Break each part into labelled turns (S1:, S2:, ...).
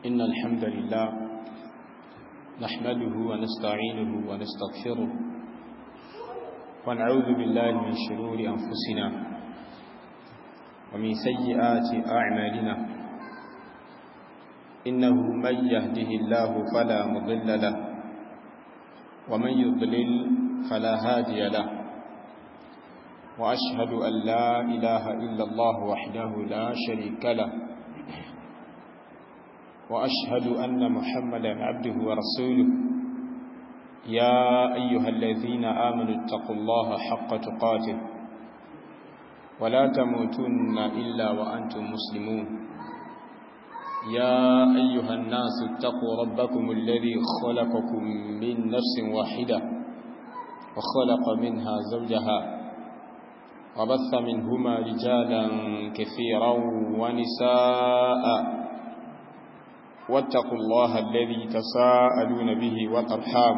S1: إن الحمد لله نحمده ونستعينه ونستغفره ونعوذ بالله من شرور أنفسنا ومن سيئات أعمالنا إنه من يهده الله فلا مضل له ومن يضلل فلا هادي له وأشهد أن لا إله إلا الله وحده لا شريك له وأشهد أن محمدا عبده ورسوله يا أيها الذين آمنوا اتقوا الله حق تقاته ولا تموتن إلا وأنتم مسلمون يا أيها الناس اتقوا ربكم الذي خلقكم من نفس واحدة وخلق منها زوجها وبث منهما رجالا كثيرا ونساء واتقوا الله الذي تساءلون به والأرحام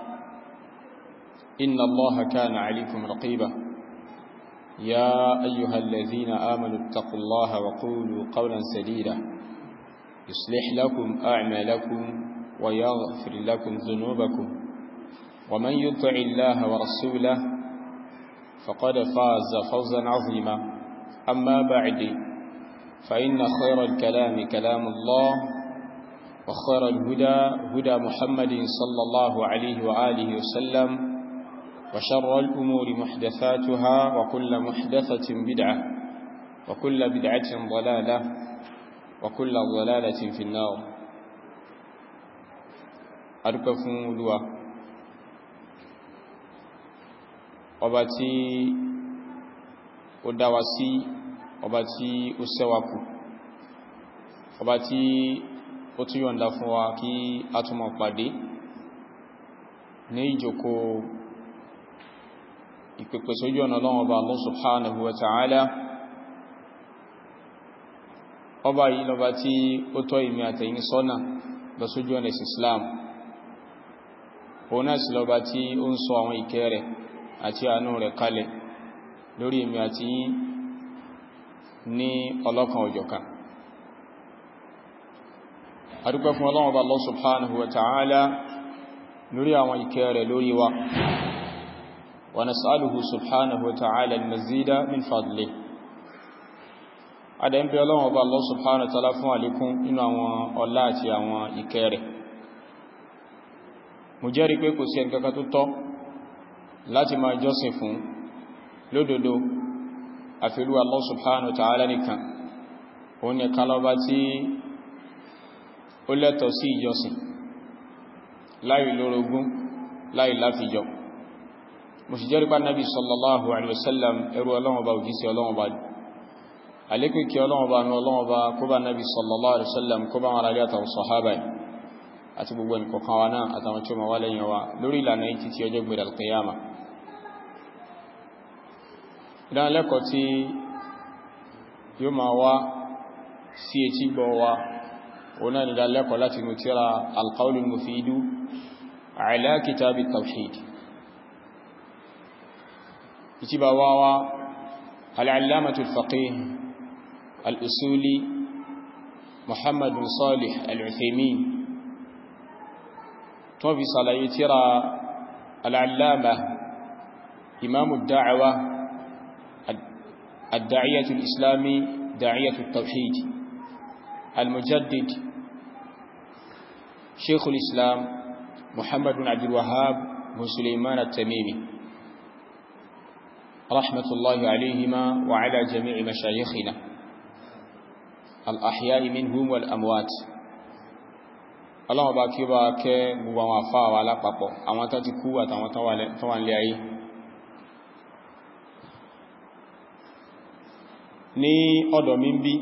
S1: إن الله كان عليكم رقيبا يا أيها الذين آمنوا اتقوا الله وقولوا قولا سديدا يصلح لكم أعمالكم ويغفر لكم ذنوبكم ومن يطع الله ورسوله فقد فاز فوزا عظيما أما بعد فإن خير الكلام كلام الله وخير الهدى هدى محمد صلى الله عليه وآله وسلم وشر الأمور محدثاتها وكل محدثة بدعة وكل بدعة ضلالة وكل ضلالة في النار أركفون لوا وباتي ودواسي وباتي أسواكو وباتي ó tún yọ̀nda fún wa kí a tún máa pàdé ní ìjòkó ìpèpè sójú ọ̀nà Ọlọ́run Ọba Allah subhanahu wa ta'ala. ọba yìí lọba tí ó tọ́ ìmì àtẹ̀yìn sọ́nà lọ sójú ọ̀nà Islam, òun náà sì lọba tí ó ń sọ àwọn ìkẹ́ rẹ̀ àti àánú rẹ̀ kalẹ̀ lórí ìmì àti ní ọlọ́kan òjọ̀kan. adúpẹ́ fún Ọlọ́run Ọba Allah subhanahu wa ta'ala lórí àwọn ìkẹ́ rẹ̀ lórí wa wa nas'aluhu subhanahu wa ta'ala al-mazida min fadlihi. adẹ́ ń bẹ Ọlọ́run Ọba Allah subhanahu wa ta'ala fún àlékún nínú àwọn ọlá àti àwọn ìkẹ́ rẹ̀. mo jẹ́rìí pé kò sí ẹnìkankan tó tọ́ láti máa jọ́sìn fún lódodo àfi Olúwa Allah subhanahu wa ta'ala nìkan. òun nìkan lọ́ba tí ó lẹ́tọ̀ sí ìjọsìn láì lórogún láì láfijọ. mo sì jẹ́rìí pé Nábì sallallahu alaihi wasallam ẹrú Ọlọ́run Ọba òjíṣẹ́ Ọlọ́run Ọba. àlékún kí Ọlọ́run Ọba ní Ọlọ́run Ọba kó bá Nábì sallallahu alaihi wasallam kó bá wọn aráyé àtàwọn sàhábà àti gbogbo ẹnìkọ̀ọ̀kan wa náà àtàwọn tí ó ma wá lẹ́yìn wa lórí ìlànà yìí títí ọjọ́ gbẹ̀rẹ̀ al-qiyama. ìdánilẹ́kọ̀ọ́ tí yóò máa wá sí etí gbọ́ wa هنا ندلق التي نترى القول المفيد على كتاب التوحيد. كتاب واوا العلامة الفقيه الأصولي محمد بن صالح العثيمين توفي صلاة ترى العلامة إمام الدعوة الداعية الإسلامي داعية التوحيد المجدد شيخ الإسلام محمد بن عبد الوهاب بن سليمان التميمي رحمة الله عليهما وعلى جميع مشايخنا الأحياء منهم والأموات. الله باكي باكي ووافا ولا بابو أما تتكوة أما توان لأي ní ọ̀dọ̀ mi ń bí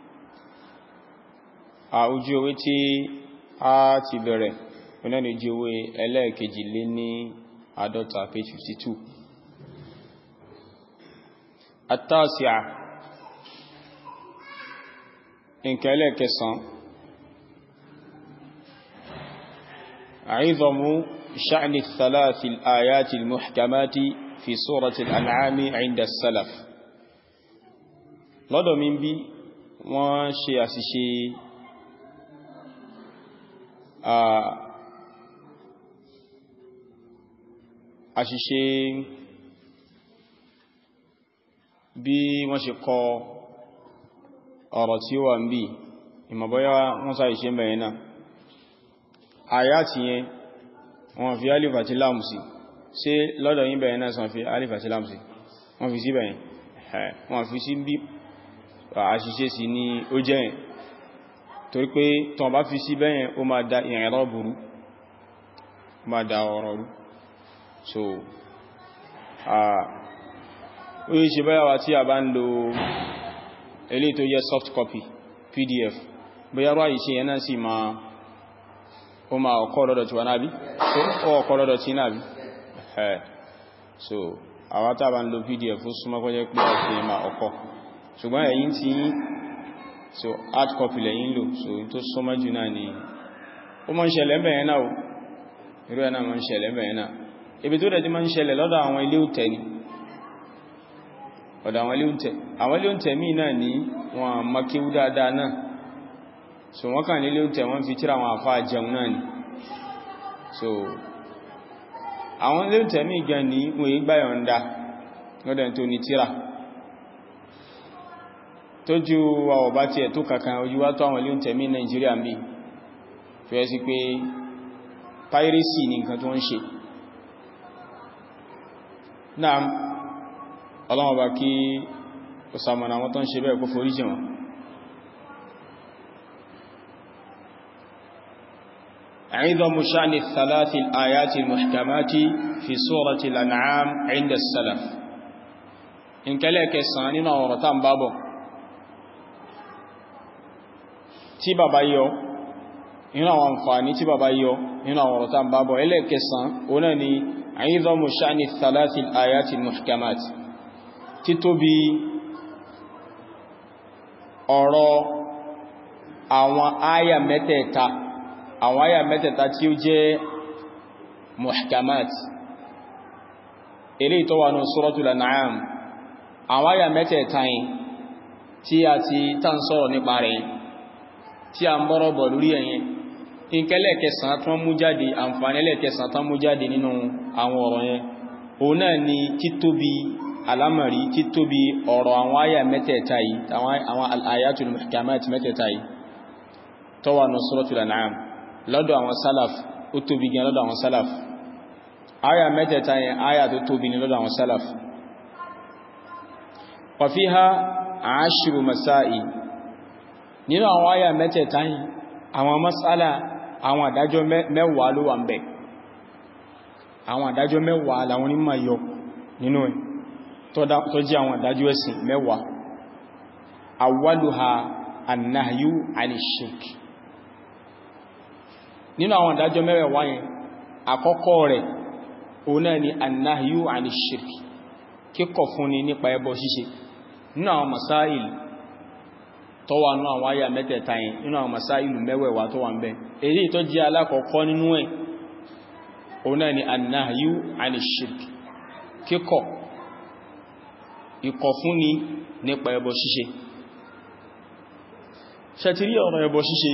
S1: ojú ewé tí a ti bẹ̀rẹ̀ ọ̀nà ní ojú ewé ẹlẹ́ẹ̀kejì lé ní àádọ́ta page 52. àtàṣíà nǹkan ẹlẹ́ẹ̀kẹsàn àìzọmú sha'ni thalathi al-ayati al-muhkamati fi surati al-an'ami 'inda as-salaf. lọ́dọ̀ mi bí wọ́n ṣe àṣìṣe àṣìṣe bí wọ́n ṣe kọ ọ̀rọ̀ tí ó wà ń bí ìmọ̀bọ́yá wọ́n sáà ìṣẹ́ mẹ́rin náà àyátì yẹn wọ́n fi alif àti láàmù sí ṣé lọ́dọ̀ yín bẹ̀rẹ̀ náà sàn fi alif àti láàmù sí wọ́n fi sí bẹ̀rẹ̀ wọ́n fi sí bí àṣìṣe sí ní ó jẹ́ yẹn torí pé tọ́n bá fi sí bẹ́yẹn ó máa da ìrìnrọ̀ burú máa da ọ̀rọ̀ rú so ó yí ṣe báyàwá tí a bá ń lo eléyìí tó jẹ́ soft copy pdf bóyá rọ́ àyíṣẹ́ yẹn náà sì máa ó máa ọkọ̀ lọ́dọ̀ tí wà náà bí ó ọkọ̀ lọ́dọ̀ tí náà bí so àwọn tá bá ń lo pdf ó súnmọ́ kó jẹ́ pé ọkọ̀ máa ọkọ̀ ṣùgbọ́n ẹ̀yin tí so hard copy lẹ́yìn lò so tó súnmọ́ jù náà ni ó mọ́ ń ṣẹlẹ̀ mẹ́rin náà irú ẹ̀ náà mọ́ ń ṣẹlẹ̀ mẹ́rin náà ibi tó dẹ̀ ti mọ́ ń ṣẹlẹ̀ lọ́dọ̀ àwọn ilé òtẹ̀ ni ọ̀dọ̀ àwọn ilé òtẹ̀ míì náà ní wọn makéwú dáadáa náà so wọ́n kàn ní ilé òtẹ̀ wọ́n fi tíra àwọn àfáà jẹun náà ni so àwọn ilé òtẹ̀ míì gan ní wọ́n yí gbáyọ̀ǹda lọ́dẹ̀ tó ní tíra tó ju àwọ̀ bá ti ẹ̀ tó kankan ojú wá tó àwọn ilé òtẹ̀ míì Nàìjíríà ń bí fẹ́ sí pé piracy ní nǹkan tó ń ṣe náà ọlọ́wọ́ bá kí ó sàmọ̀nà àwọn tó ń ṣe bẹ́ẹ̀ kó forí jìn wọn عظم شأن الثلاث الآيات المحكمات في سورة الأنعام عند السلف إن كلاك السانين ورطان بابو tí bàbá yọ inú àwọn àǹfààní tí bàbá yọ inú àwọn ورطان بابو ẹlẹ́kẹsàn ọ̀nà ni عظم شأن الثلاث الآيات المحكمات títóbi ọ̀rọ̀ àwọn àyà mẹ́tẹ̀ẹ̀ta tí ó jẹ́ muhkamat eléyìí tó wà ní Suratul An'am àwọn àyà mẹ́tẹ̀ẹ̀ta yìí tí a ti tán sọ̀rọ̀ nípa rẹ̀ tí a mọ́rọ̀ bọ̀ lórí ẹ̀yẹn ìkẹlẹ̀ kẹsàn tán mú jáde àǹfààní ẹlẹ́kẹsàn tán mú jáde nínú àwọn ọ̀rọ̀ yẹn òun náà ni títóbi alamari títóbi ọ̀rọ̀ àwọn àyà mẹ́tẹ̀ẹ̀ta yìí àwọn al-ayatul muhkamat mẹ́tẹ̀ẹ̀ta yìí tó wà ní Suratul An'am lọ́dọ̀ àwọn salaf ó tóbi gan lọ́dọ̀ àwọn salaf àyà mẹ́tẹ̀ẹ̀ta yẹn àyà tó tóbi ní lọ́dọ̀ àwọn salaf wa fiha 'ashru masail nínú àwọn àyà mẹ́tẹ̀ẹ̀ta yìí àwọn mas'ala àwọn àdájọ́ mẹ́wàá ló wà ń bẹ̀ àwọn àdájọ́ mẹ́wàá làwọn onímọ̀ yọ nínú ẹ̀ tó jẹ́ àwọn àdájú ẹ̀sìn mẹ́wàá awwaluha annahyu anishirk nínú àwọn àdájọ́ mẹ́wàá yẹn àkọ́kọ́ rẹ̀ òun náà ni annahyu anishirk kíkọ̀ fúnni nípa ẹbọ ṣíṣe nínú àwọn masáìl tó wà nínú àwọn àyà mẹ́tẹ̀ẹ̀ta yẹn nínú àwọn masáìl mẹ́wàá tó wà ń bẹ èyí tó jẹ́ alákọ̀ọ́kọ́ nínú ẹ̀ òun náà ni annahyu anishirk kíkọ̀ ìkọ̀fúnni nípa ẹbọ ṣíṣe ṣẹ̀tìrí ọ̀rọ̀ ẹbọ ṣíṣe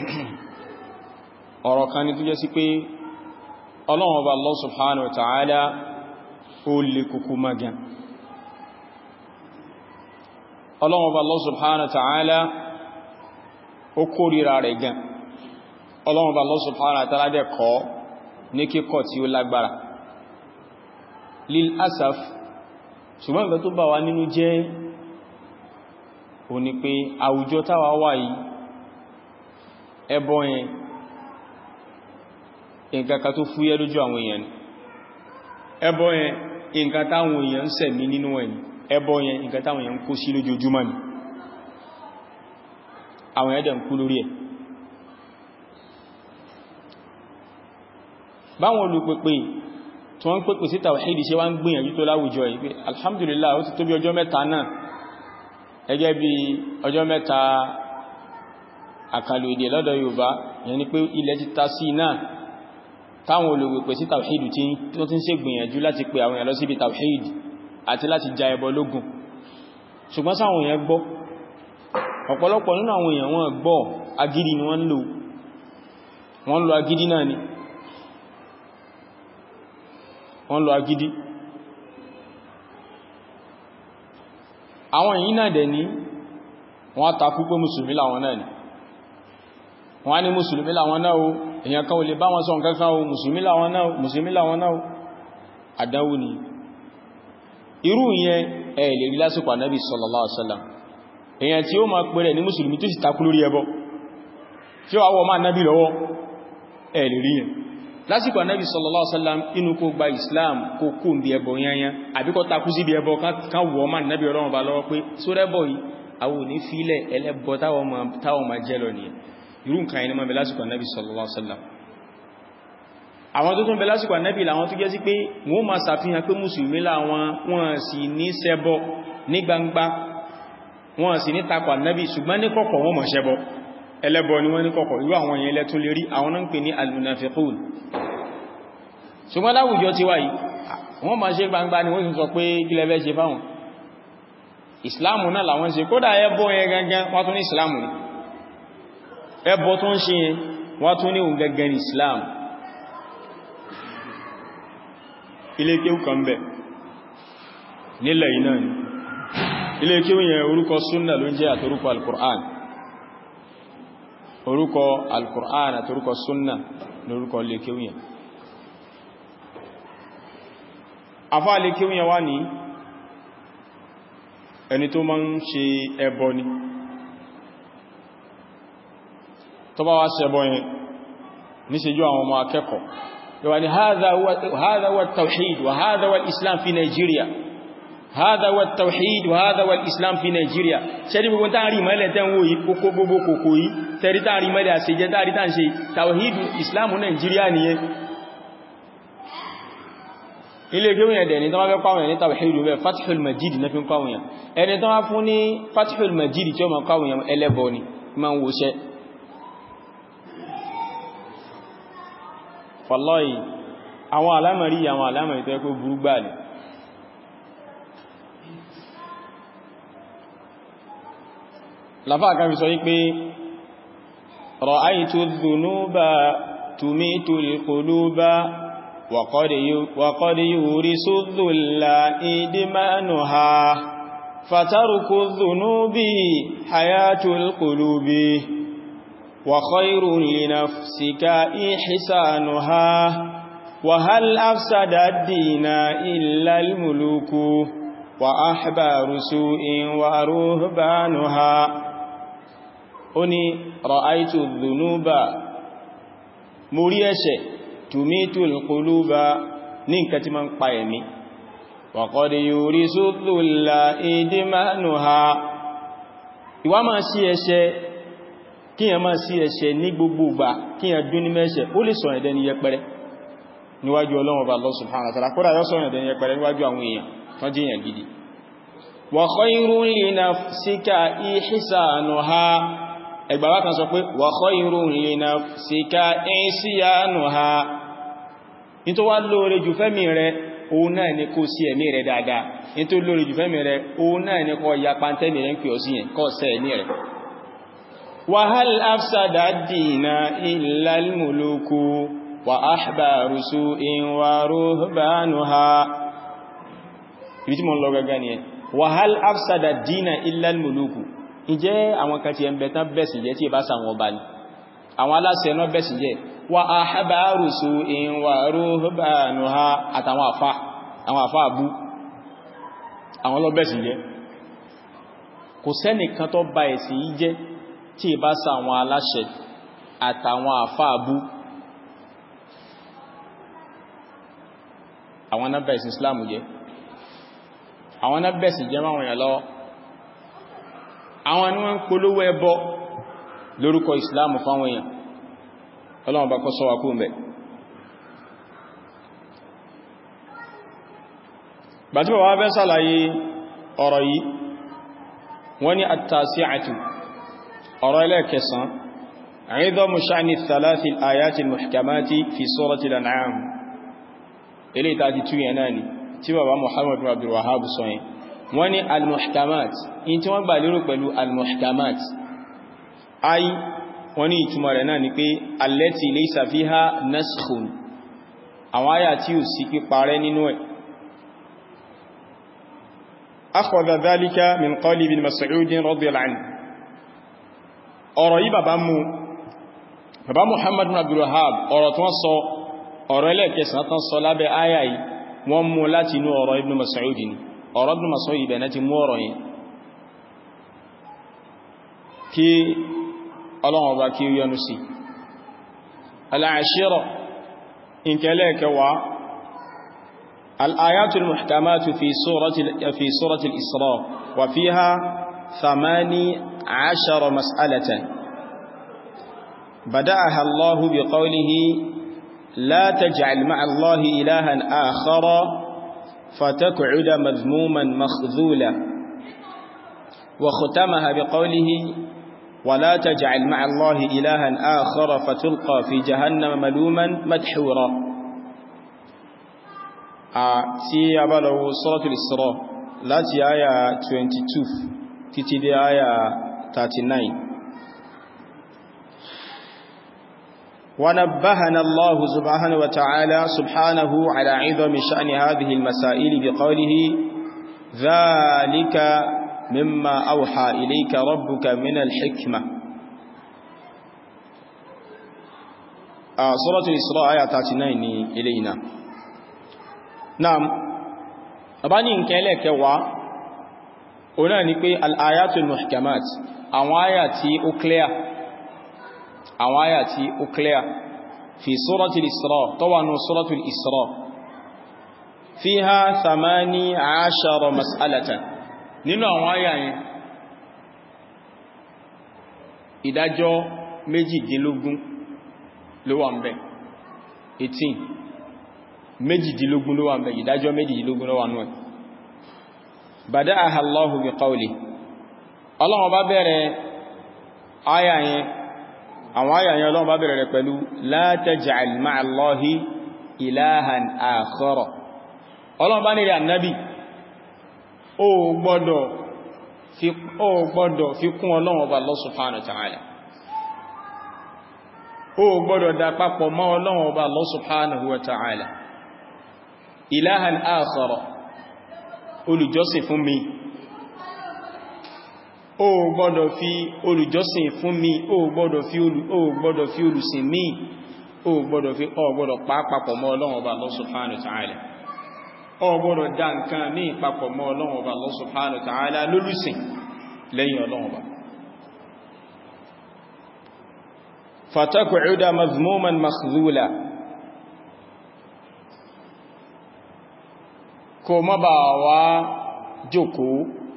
S1: ọ̀rọ̀ kan ni tó jẹ́ sí pé Ọlọ́run Ọba Allah subhanahu wa ta'ala ó lè kúkú magan Ọlọ́run Ọba Allah subhanahu wa ta'ala ó kórìíra rẹ̀ gan Ọlọ́run Ọba Allah subhanahu wa ta'ala dẹ̀ kọ̀ ní kíkọ̀ tí ó lágbára lil asaf ṣùgbọ́n nǹkan tó bá wa nínú jẹ́ ó ní pé àwùjọ táwa wà yìí ẹbọ yẹn nǹkan kan tó fúyẹ́ lójú àwọn èèyàn ni ẹbọ yẹn nǹkan táwọn èèyàn ń sẹ̀mí nínú ẹ̀ ni ẹbọ yẹn nǹkan táwọn èèyàn ń kó sí lójoojúmọ́ ni àwọn ẹ̀dẹ̀ ń kú lórí ẹ̀ báwọn olùpẹ̀pẹ̀ tí wọ́n ń pẹ̀pẹ̀ sí tàwhídì ṣe wá ń gbìyànjú tó láwùjọ yìí pé alhamdulillah ó ti tó bí ọjọ́ mẹ́ta náà ẹgẹ́ bí ọjọ́ mẹ́ta àkàlù èdè lọ́dọ̀ Yorùbá yẹn ni pé ilẹ̀ ti ta sí náà táwọn olùpẹ̀pẹ̀ sí tàwhídì tí ó ti ń ṣe gbìyànjú láti pè àwọn èèyàn lọ síbi tàwhídì àti láti ja ẹbọ lógun ṣùgbọ́n sáwọn èèyàn gbọ́ ọ̀pọ̀lọpọ̀ nínú àwọn èèyàn wọn gbọ́ agídí ni wọ́n lò wọ́n lo agídí náà ni wọ́n lo agídí àwọn èyí náà dẹ̀ ní wọ́n takú pé mùsùlùmí làwọn náà ni wọ́n ní mùsùlùmí làwọn náà o èyàn kan ò lè bá wọn sọ nǹkan kan o mùsùlùmí làwọn náà àdánwò ni irú yẹn ẹ lè rí lásìkò Ànábì sallallahu alaihi wasallam èyàn tí ó máa pẹ̀rẹ̀ ní mùsùlùmí tó sì takú lórí ẹbọ tí ó àwọ̀ máa nábì lọ́wọ́ ẹ lè rí yẹn lásìkò Ànábì sallallahu alaihi wasallam inú kó gba Islam kó kó ń bí ẹbọ yányán àbíkọ́ takú sí bí ẹbọ kan wọ́ máa nábì ọlọ́run bá lọ́wọ́ pé sórẹ́bọ̀ yìí àwọn ò ní fílẹ̀ ẹlẹ́bọ táwọn máa jẹ́ lọ nìyẹn irú nǹkan ẹni máa bẹ lásìkò Ànábì sallallahu alaihi wasallam àwọn tó tún bẹ lásìkò Ànábì làwọn tó jẹ́ sí pé wọ́n máa ṣàfihàn pé mùsùlùmí làwọn wọ́n sì ní ṣẹbọ ní gbangba wọ́n sì ní takò Ànábì ṣùgbọ́n ní kọ̀kọ̀ wọ́n máa ṣẹbọ ẹlẹ́bọ ni wọ́n ní kọ̀kọ̀ irú àwọn yẹn lẹ́tún lè rí àwọn náà ń pè ní al-munafiqun ṣùgbọ́n láwùjọ ti wáyìí wọ́n máa ṣe gbangba ni wọ́n sì sọ pé kí lẹ fẹ́ ṣe fáwọn ìsìláàmù náà làwọn ṣe kódà ẹbọ yẹn gangan wọ́n tún ní ìsìláàmù ni ẹbọ tó ń ṣe yẹn wọ́n tún ní òun gangan ní ìsìláàmù ilé kéwù kan bẹ̀ nílẹ̀ yìí náà ni ilé kéwù yẹn orúkọ súnnà ló ń jẹ́ àtorúkọ al-Qur'an orúkọ al-Qur'an àtorúkọ súnnà lórúkọ ilé kéwù yẹn afá ilé kéwù yẹn wá ní ẹni tó máa ń ṣe ẹbọ ni tó bá wá ṣẹbọ yẹn níṣẹ́jú àwọn ọmọ akẹ́kọ̀ọ́ يعني هذا هو التوحيد وهذا هو الإسلام في نيجيريا هذا هو التوحيد وهذا هو الإسلام في نيجيريا ṣẹ́rí gbogbo tààrí mẹ́lẹ̀ tẹ́wọ́ yìí kókó gbogbo kòkó yìí tẹ́rí tààrí mẹ́lẹ̀ àṣẹjẹ́ tààrí tàà ṣe tawhid islamu Nigeria nìyẹn ilé gbéwìn ẹ̀dẹ̀ ni tó wá fẹ́ pàwọn ní tawhid rẹ̀ Fathul Majid na fi ń pàwọn ẹni tó wá fún ní Fathul Majid tí ó ma pàwọn ẹlẹ́bọ ni ma ń wòṣẹ́ wallahi àwọn alámọ̀rí tó ẹkọ́ burú gbà ní láfáà kan fi sọ wípé ra'aytu dhunuba tumitu al-quluba wa qad yurisu dhulla idmanuha fataruku dhunubi hayatul qulubi وخير لنفسك إحسانها وهل أفسد الدين إلا الملوك وأحبار سوء ورهبانها أني رأيت الذنوب مريشة تميت القلوب ننكت من قيمي وقد يورث الذل إدمانها وما سيشة kí yẹn máa sí ẹ̀ṣẹ̀ ní gbogbo ìgbà kí yẹn dún ní mẹ́ṣẹ̀ ó lè sọ̀rọ̀ ẹ̀dẹ́ ni yẹpẹrẹ níwájú Ọlọ́run Ọba Allah subhanahu wa ta'ala kódà yọ́ sọ̀rọ̀ ẹ̀dẹ́ ni yẹpẹrẹ níwájú àwọn èèyàn tán jí èèyàn gidi wa khayrun li nafsika ihsanuha ẹgbàwá kan sọ pé wa khayrun li nafsika isyanuha ní tó wá lóore jù fẹ́mì rẹ òun náà ni kó sí ẹ̀mí rẹ dáadáa ní tó lóore jù fẹ́mì rẹ òun náà ni kó ya pàntẹ́mì rẹ ń pè ọ sí yẹn kó sẹ́ ẹ̀mí rẹ وهل أفسد الدين إلا الملوك وأحبار سوء ورهبانها ibi tí mo ń lọ gẹ́gẹ́ ni ẹ وهل أفسد الدين إلا الملوك ǹjẹ́ àwọn kan tí ẹ ń bẹ̀ tán bẹ̀sì jẹ́ tí ẹ bá sàwọn ọba ni àwọn aláṣẹ náà bẹ̀sì jẹ́ وأحبار سوء ورهبانها àtàwọn àfá àbú àwọn lọ bẹ̀sì jẹ́ kò sẹ́nìkan tó ba ẹ̀sìn yìí jẹ́ tí ìbá sa àwọn aláṣẹ àtàwọn àfáàbú àwọn nábẹ̀ẹ̀sì islamu jẹ́ àwọn nábẹ̀ẹ̀sì jẹ́ máwọn èèyàn lọ́wọ́ àwọn ni wọ́n ń polówó ẹbọ lórúkọ islamu fáwọn èèyàn Ọlọ́run bá kọ́ sọ wá kú mẹ́ bàtí bàbá fẹ́ sàlàyé ọ̀rọ̀ yìí wọ́n ní at-tasi'atu ọ̀rọ̀ ẹlẹ́kẹsàn عظم شأن الثلاث الآيات المحكمات في سورة الأنعام ilé ìtàjì túyẹ̀ náà ni tí bàbá Muhammad bin Abdul Wahhab sọ yẹn wọ́n ní al-muhkamat in tí wọ́n gbà lérò pẹ̀lú al-muhkamat ay wọ́n ní ìtumọ̀ rẹ̀ náà ni pé allati laysa fiha naskhun àwọn àyà tí ò sí píparẹ́ nínú ẹ̀. akhadha dhalika min qawli ibn Mas'ud radiyallahu anhu ọ̀rọ̀ yìí bàbá Muhammad bin Abdul Wahhab ọ̀rọ̀ tí wọ́n sọ ọ̀rọ̀ ẹlẹ́kẹsàn tán sọ lábẹ́ àyà yìí wọ́n mú láti inú ọ̀rọ̀ ibn Mas'ud ni ọ̀rọ̀ ibn Mas'ud ibẹ̀ náà ti mú ọ̀rọ̀ yìí kí Ọlọ́run ọba kí ó yọ́nú sí. al-ashira ìkẹlẹ̀ kẹwàá al-ayatul muhkamatu fi surati al-Isra wa fiha 18 mas'alatan بدأها الله بقوله لا تجعل مع الله إلها آخر فتقعد مذموما مخذولا وختمها بقوله ولا تجعل مع الله إلها آخر فتلقى في جهنم ملوما مدحورا tí a bá lọ wo Suratul Isra láti àyà 22 títí dé àyà 39 ونبهنا الله سبحانه وتعالى على عظم شأن هذه المسائل بقوله ذلك مما أوحى إليك ربك من الحكمة. سورة الإسراء آية 39 إلينا. نعم أباني إنكالك هنا نقول الآيات المحكمات آياتي أكليا àwọn àyà tí ó clear fi suratul Isra tó wà ní suratul Isra fiha 18 mas'alatan nínú àwọn àyà yẹn ìdájọ́ méjìdínlógún ló wà ńbẹ̀ 18 méjìdínlógún ló wà ńbẹ̀ ìdájọ́ méjìdínlógún ló wà nú ẹ̀. bada'aha Allahu bi qawli Ọlọ́run bá bẹ̀rẹ̀ àyà yẹn àwọn àyà yẹn Ọlọ́run bá bẹ̀rẹ̀ rẹ̀ pẹ̀lú la taj'al ma'a Allahi ilahan akhara. Ọlọ́run bá ní rẹ̀ Ànábì ó gbọ́dọ̀ fi kún Ọlọ́run Ọba Allah subhanahu wa ta'ala, ó gbọ́dọ̀ dá papọ̀ mọ́ Ọlọ́run Ọba Allah subhanahu wa ta'ala ilahan akhara, olùjọ́sìn fún mi. Ó gbọ́dọ̀ fi olùjọ́sìn fún mi, ó gbọ́dọ̀ fi olùsìn mi, ó gbọ́dọ̀ papọ̀ mọ́ Ọlọ́run Ọba Allah subhanahu wa ta'ala, ó gbọ́dọ̀ dá nǹkan ní papọ̀ mọ́ Ọlọ́run Ọba Allah subhanahu wa ta'ala lólùsìn lẹ́yìn Ọlọ́run Ọba. fataq'uda mazmuman makhdhula, kó má bá wá jókòó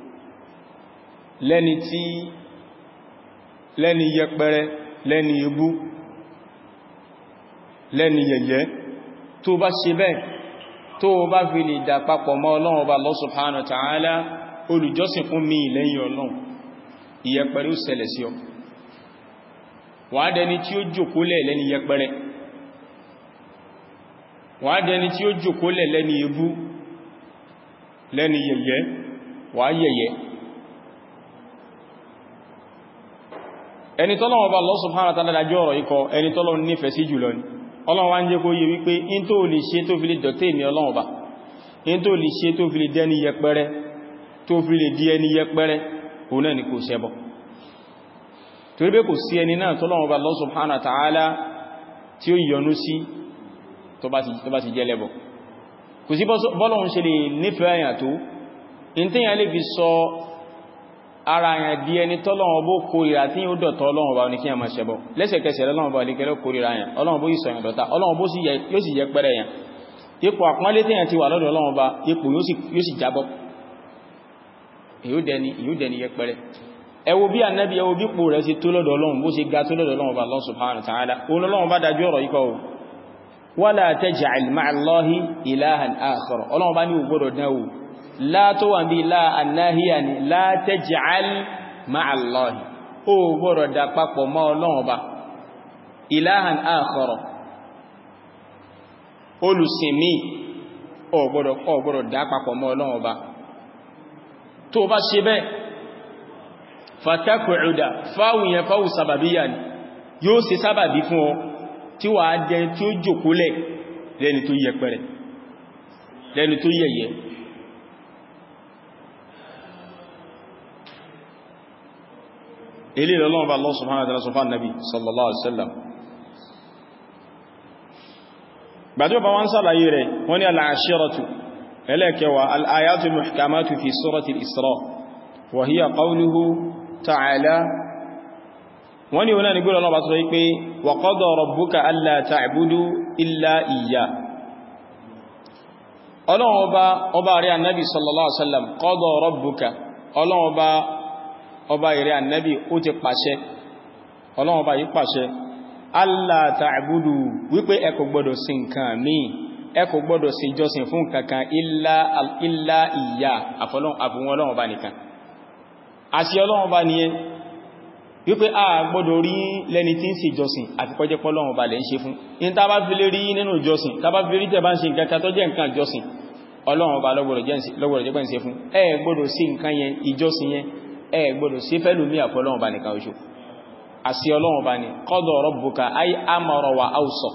S1: lẹ́ni yẹpẹrẹ, lẹ́ni ebú, lẹ́ni yẹ̀yẹ́. tó bá ṣe bẹ́ẹ̀, tó bá fi lè dà papọ̀ mọ́ Ọlọ́run Ọba Allah subhanahu wa ta'ala olùjọ́sìn fún mi lẹ́yìn Ọlọ́run, ìyẹpẹrẹ ó ṣẹlẹ̀ sí ọ. wà á dẹni tí ó jókòólẹ̀ lẹ́ni yẹpẹrẹ, wà á dẹni tí ó jókòólẹ̀ lẹ́ni ebú, lẹ́ni yẹ̀yẹ́, wà á yẹ̀yẹ́. ẹni tọ́lọ́run Ọba Allah subhanahu wa ta'ala dájọ́ ọ̀rọ̀ ikọ̀ ẹni tọ́lọ́run nífẹ̀ẹ́ sí jùlọ ni. Ọlọ́run wá ń jẹ́ kó yé wípé in tó lè ṣe tó fi lè dọ̀tẹ́ ìmì Ọlọ́run Ọba, in tó lè ṣe tó fi lè dẹni yẹpẹrẹ, tó fi lè di ẹni yẹpẹrẹ, òun náà ni kò ṣẹbọ. torí pé kò sí ẹni náà tọ́lọ́run Ọba Allah subhanahu wa ta'ala tí ó yọ́nú sí tó bá ti jẹ́ lẹ́bọ. kò sí bọ́lọ́run ṣe lè nífẹ̀ẹ́ àyàn tó in tí yàn lè fi sọ ara yẹn di ẹni tọ́lọ́run bó kórìíra tí ó dọ̀tọ̀ Ọlọ́run Ọba ní kí a máa ṣẹbọ. lẹ́sẹ̀kẹsẹ̀ Ọlọ́run Ọba lẹ́kẹ́lẹ́ kórìíra yẹn, Ọlọ́run bó yìí dọ̀tá, Ọlọ́run bó yóò sì yẹ pẹ́rẹ yẹn. ipò àpọ́nlé tí yẹn ti wà lọ́dọ̀ Ọlọ́run Ọba ipò yóò sì jábọ́, èyó dẹni yẹ pẹ́rẹ. ẹ wo bí Ànábì, ẹ wo bí pò rẹ̀ sí tó lọ́dọ̀ Ọlọ́run, bó ṣe ga tó lọ́dọ̀ Ọlọ́run Ọba Allah subhanahu wa ta'ala. òun Ọlọ́run bá dájú ọ̀rọ̀ ikọ̀ wala taj'al ma'a Allahi ilahan akhar. Ọlọ́run bá ní ò gbọ́dọ̀ dánwò látó wà bí láàánáhíyà ni la taj'al ma'a Allahi, ó gbọ́dọ̀ dá papọ̀ mọ́ Ọlọ́run Ọba ilahan akhar, olùsìnmí, ó gbọ́dọ̀ dá papọ̀ mọ́ Ọlọ́run Ọba. tó bá ṣe bẹ́ẹ̀ fataq'uda fáwù yẹn fáwù sàbàbíyà ni yóò ṣe sábàbí fún ọ tí wà á jẹ tí ó jòkólẹ̀ lẹ́ni tó yẹpẹrẹ lẹ́ni tó yẹ̀yẹ́ ilé ìrọlọ́wọ́ bá Allah subhanahu wa ta'ala sọ fún Nabi sallallahu alaihi wasallam gbàdúrà bá wọ́n sàlàyé rẹ̀ wọ́n ni al-ashiratu ẹlẹ́kẹwà al-ayatu muhkamatu fi surati al-Isra wa hiya qawluhu ta'ala wọ́n ni wọ́n ni gbọ́nà lọ́wọ́ bá sọ wípé wa qada rabbuka alla ta'budu illa iyyah ọlọ́wọ́ ọba rẹ̀ annabi sallallahu alaihi wasallam qada rabbuka ọlọ́wọ́ ọba ìrẹ́ annabi ó ti pàṣẹ ọlọ́wọ́ ọba yìí pàṣẹ alla ta'budu wípé ẹ kò gbọdọ̀ sí nǹkan míì ẹ kò gbọdọ̀ sí ìjọsìn fún kankan illa iyyah àfún ọlọ́wọ́ ọba nìkan àti ọlọ́wọ́ ọba nìyẹn wípé a gbọdọ̀ rí lẹ́ni tí ń ṣe ìjọsìn àti kọjẹ́ pọ́lọ́wọ́ ọba lẹ́ ń ṣe fún in ta bá fi lè rí nínú ìjọsìn ta bá fi rí tẹ́ bá ń ṣe nǹkan tó jẹ́ nǹkan ìjọsìn ọlọ́wọ́ ọba lọ́gbọ̀dọ̀ jẹ́ pẹ́ ń ṣe fún ẹ gbọdọ̀ sí nǹkan yẹn ìjọsìn yẹn ẹ gbọdọ̀ sí fẹ́lú ní àfọlọ́wọ́ ọba nìkan oṣù àti ọlọ́wọ́ ọba ni qada rabbuka ay amara wa awsa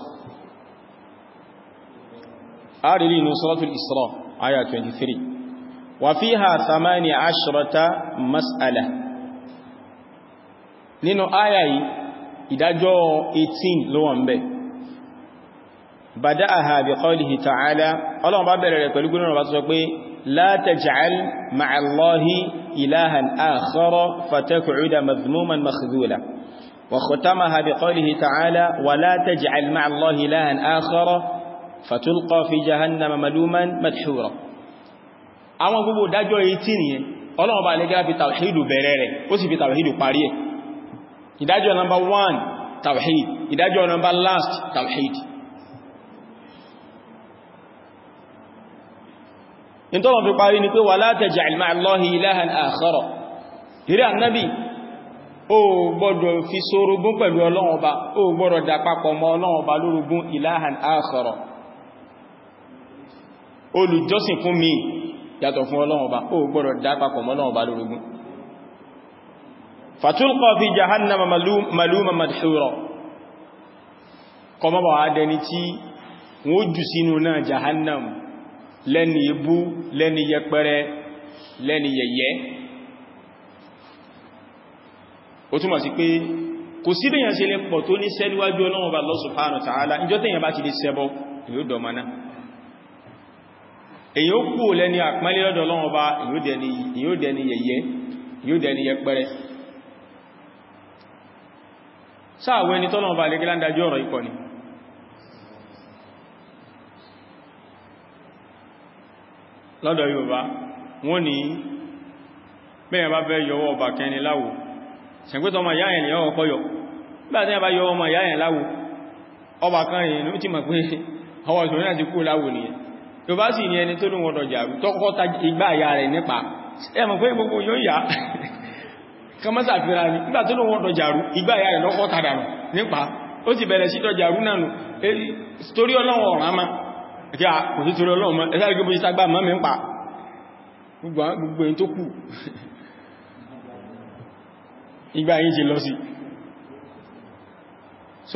S1: a rí nínú suratul Isra aya 23 wa fiha 18 mas'ala nínú aya yìí ìdájọ́ 18 ló wà ńbẹ̀ bada'aha bi qawlihi ta'ala ọlọ́wọ́ bá bẹ̀rẹ̀ rẹ̀ pẹ̀lú gbónà bá sọ pé la taj'al ma'a Allahi ilahan akhara fatak'uda madhmuman makhdhula wa khatamaha bi qawlihi ta'ala wa la taj'al ma'a Allahi ilahan akhara fatulqa fi jahannama maluman madhura àwọn gbogbo dájọ́ 18 nìyẹn ọlọ́wọ́ bá lẹ́gẹ́rẹ́ fi tawhidu bẹ̀rẹ̀ rẹ̀ ó sì fi tawhidu parí ẹ̀ ìdájọ́ number 1 tawhid ìdájọ́ number last tawhid in tọ́lọ̀ fi parí ni pé wala taj'al ma'a Allahi ilahan akhara ìrí annabi ó gbọ́dọ̀ fi sorogún pẹ̀lú Ọlọ́run Ọba ó gbọ́dọ̀ dàpapọ̀ mọ́ Ọlọ́run Ọba lórogún ilahan akhara olùjọ́sìn fún mi yàtọ̀ fún Ọlọ́run Ọba ó gbọ́dọ̀ dàpapọ̀ mọ́ Ọlọ́run Ọba lórogún fatulqa fi jahannama maluma madhura kọmọ bá wá dẹni tí wọ́n jù sínú náà jahannam lẹ́ni ibú lẹ́ni yẹpẹrẹ lẹ́ni yẹ̀yẹ́ ó túnmọ̀ sí pé kò sí bẹ́yàn ṣe lè pọ̀ tó ní sẹ́lúwájú Ọlọ́run Ọba Allah subhanahu wa ta'ala ìjọ́ tẹ́yàn bá ti lè ṣẹbọ yóò dọ̀mọ́ná èyí ó kú lẹ́ni àpẹ́lẹ́ lọ́dọ̀ Ọlọ́run Ọba yóò dẹni yẹ̀yẹ́ yóò dẹni yẹpẹrẹ sáàwẹ́ ni tọ́lọ̀ Ọba lẹ́gẹ́lá ń dájú ọ̀rọ̀ ikọ̀ ni lọ́dọ̀ Yorùbá wọ́n ní bẹ́ẹ̀ bá fẹ́ yọwọ́ ọba kẹni láwo ṣẹ̀gbẹ́tọ̀ ọmọ ìyá ẹ̀ lẹ́yọ́ ọkọ́ yọ gbáàtí bá yọwọ́ ọmọ ìyá ẹ̀ láwo ọba kan rìn ní ó ti mọ̀ pé ọwọ́ ìṣòro náà ti kú láwo nìyẹn Yorùbá sì ní ẹni tó lóun ọdọ̀ jàrú tọ́kọ́ ta igbá ìyá rẹ̀ nípa ẹ mọ̀ pé gbogbo yóò yá kọmọ́sà fíra ní nígbà tó lóun ọdọ̀ jàrú igbá ìyá rẹ̀ lọ́kọ́ tàdànù nípa ó ti bẹ̀rẹ̀ sí dọ̀ jàrú náà nù torí Ọlọ́run ọ̀rán má kí a kò sí torí Ọlọ́run ẹ̀sàrí gbogbo ìsàgbà mọ́ mi ń pa gbogbo èyí tó kù ìgbà yìí ṣe lọ sí so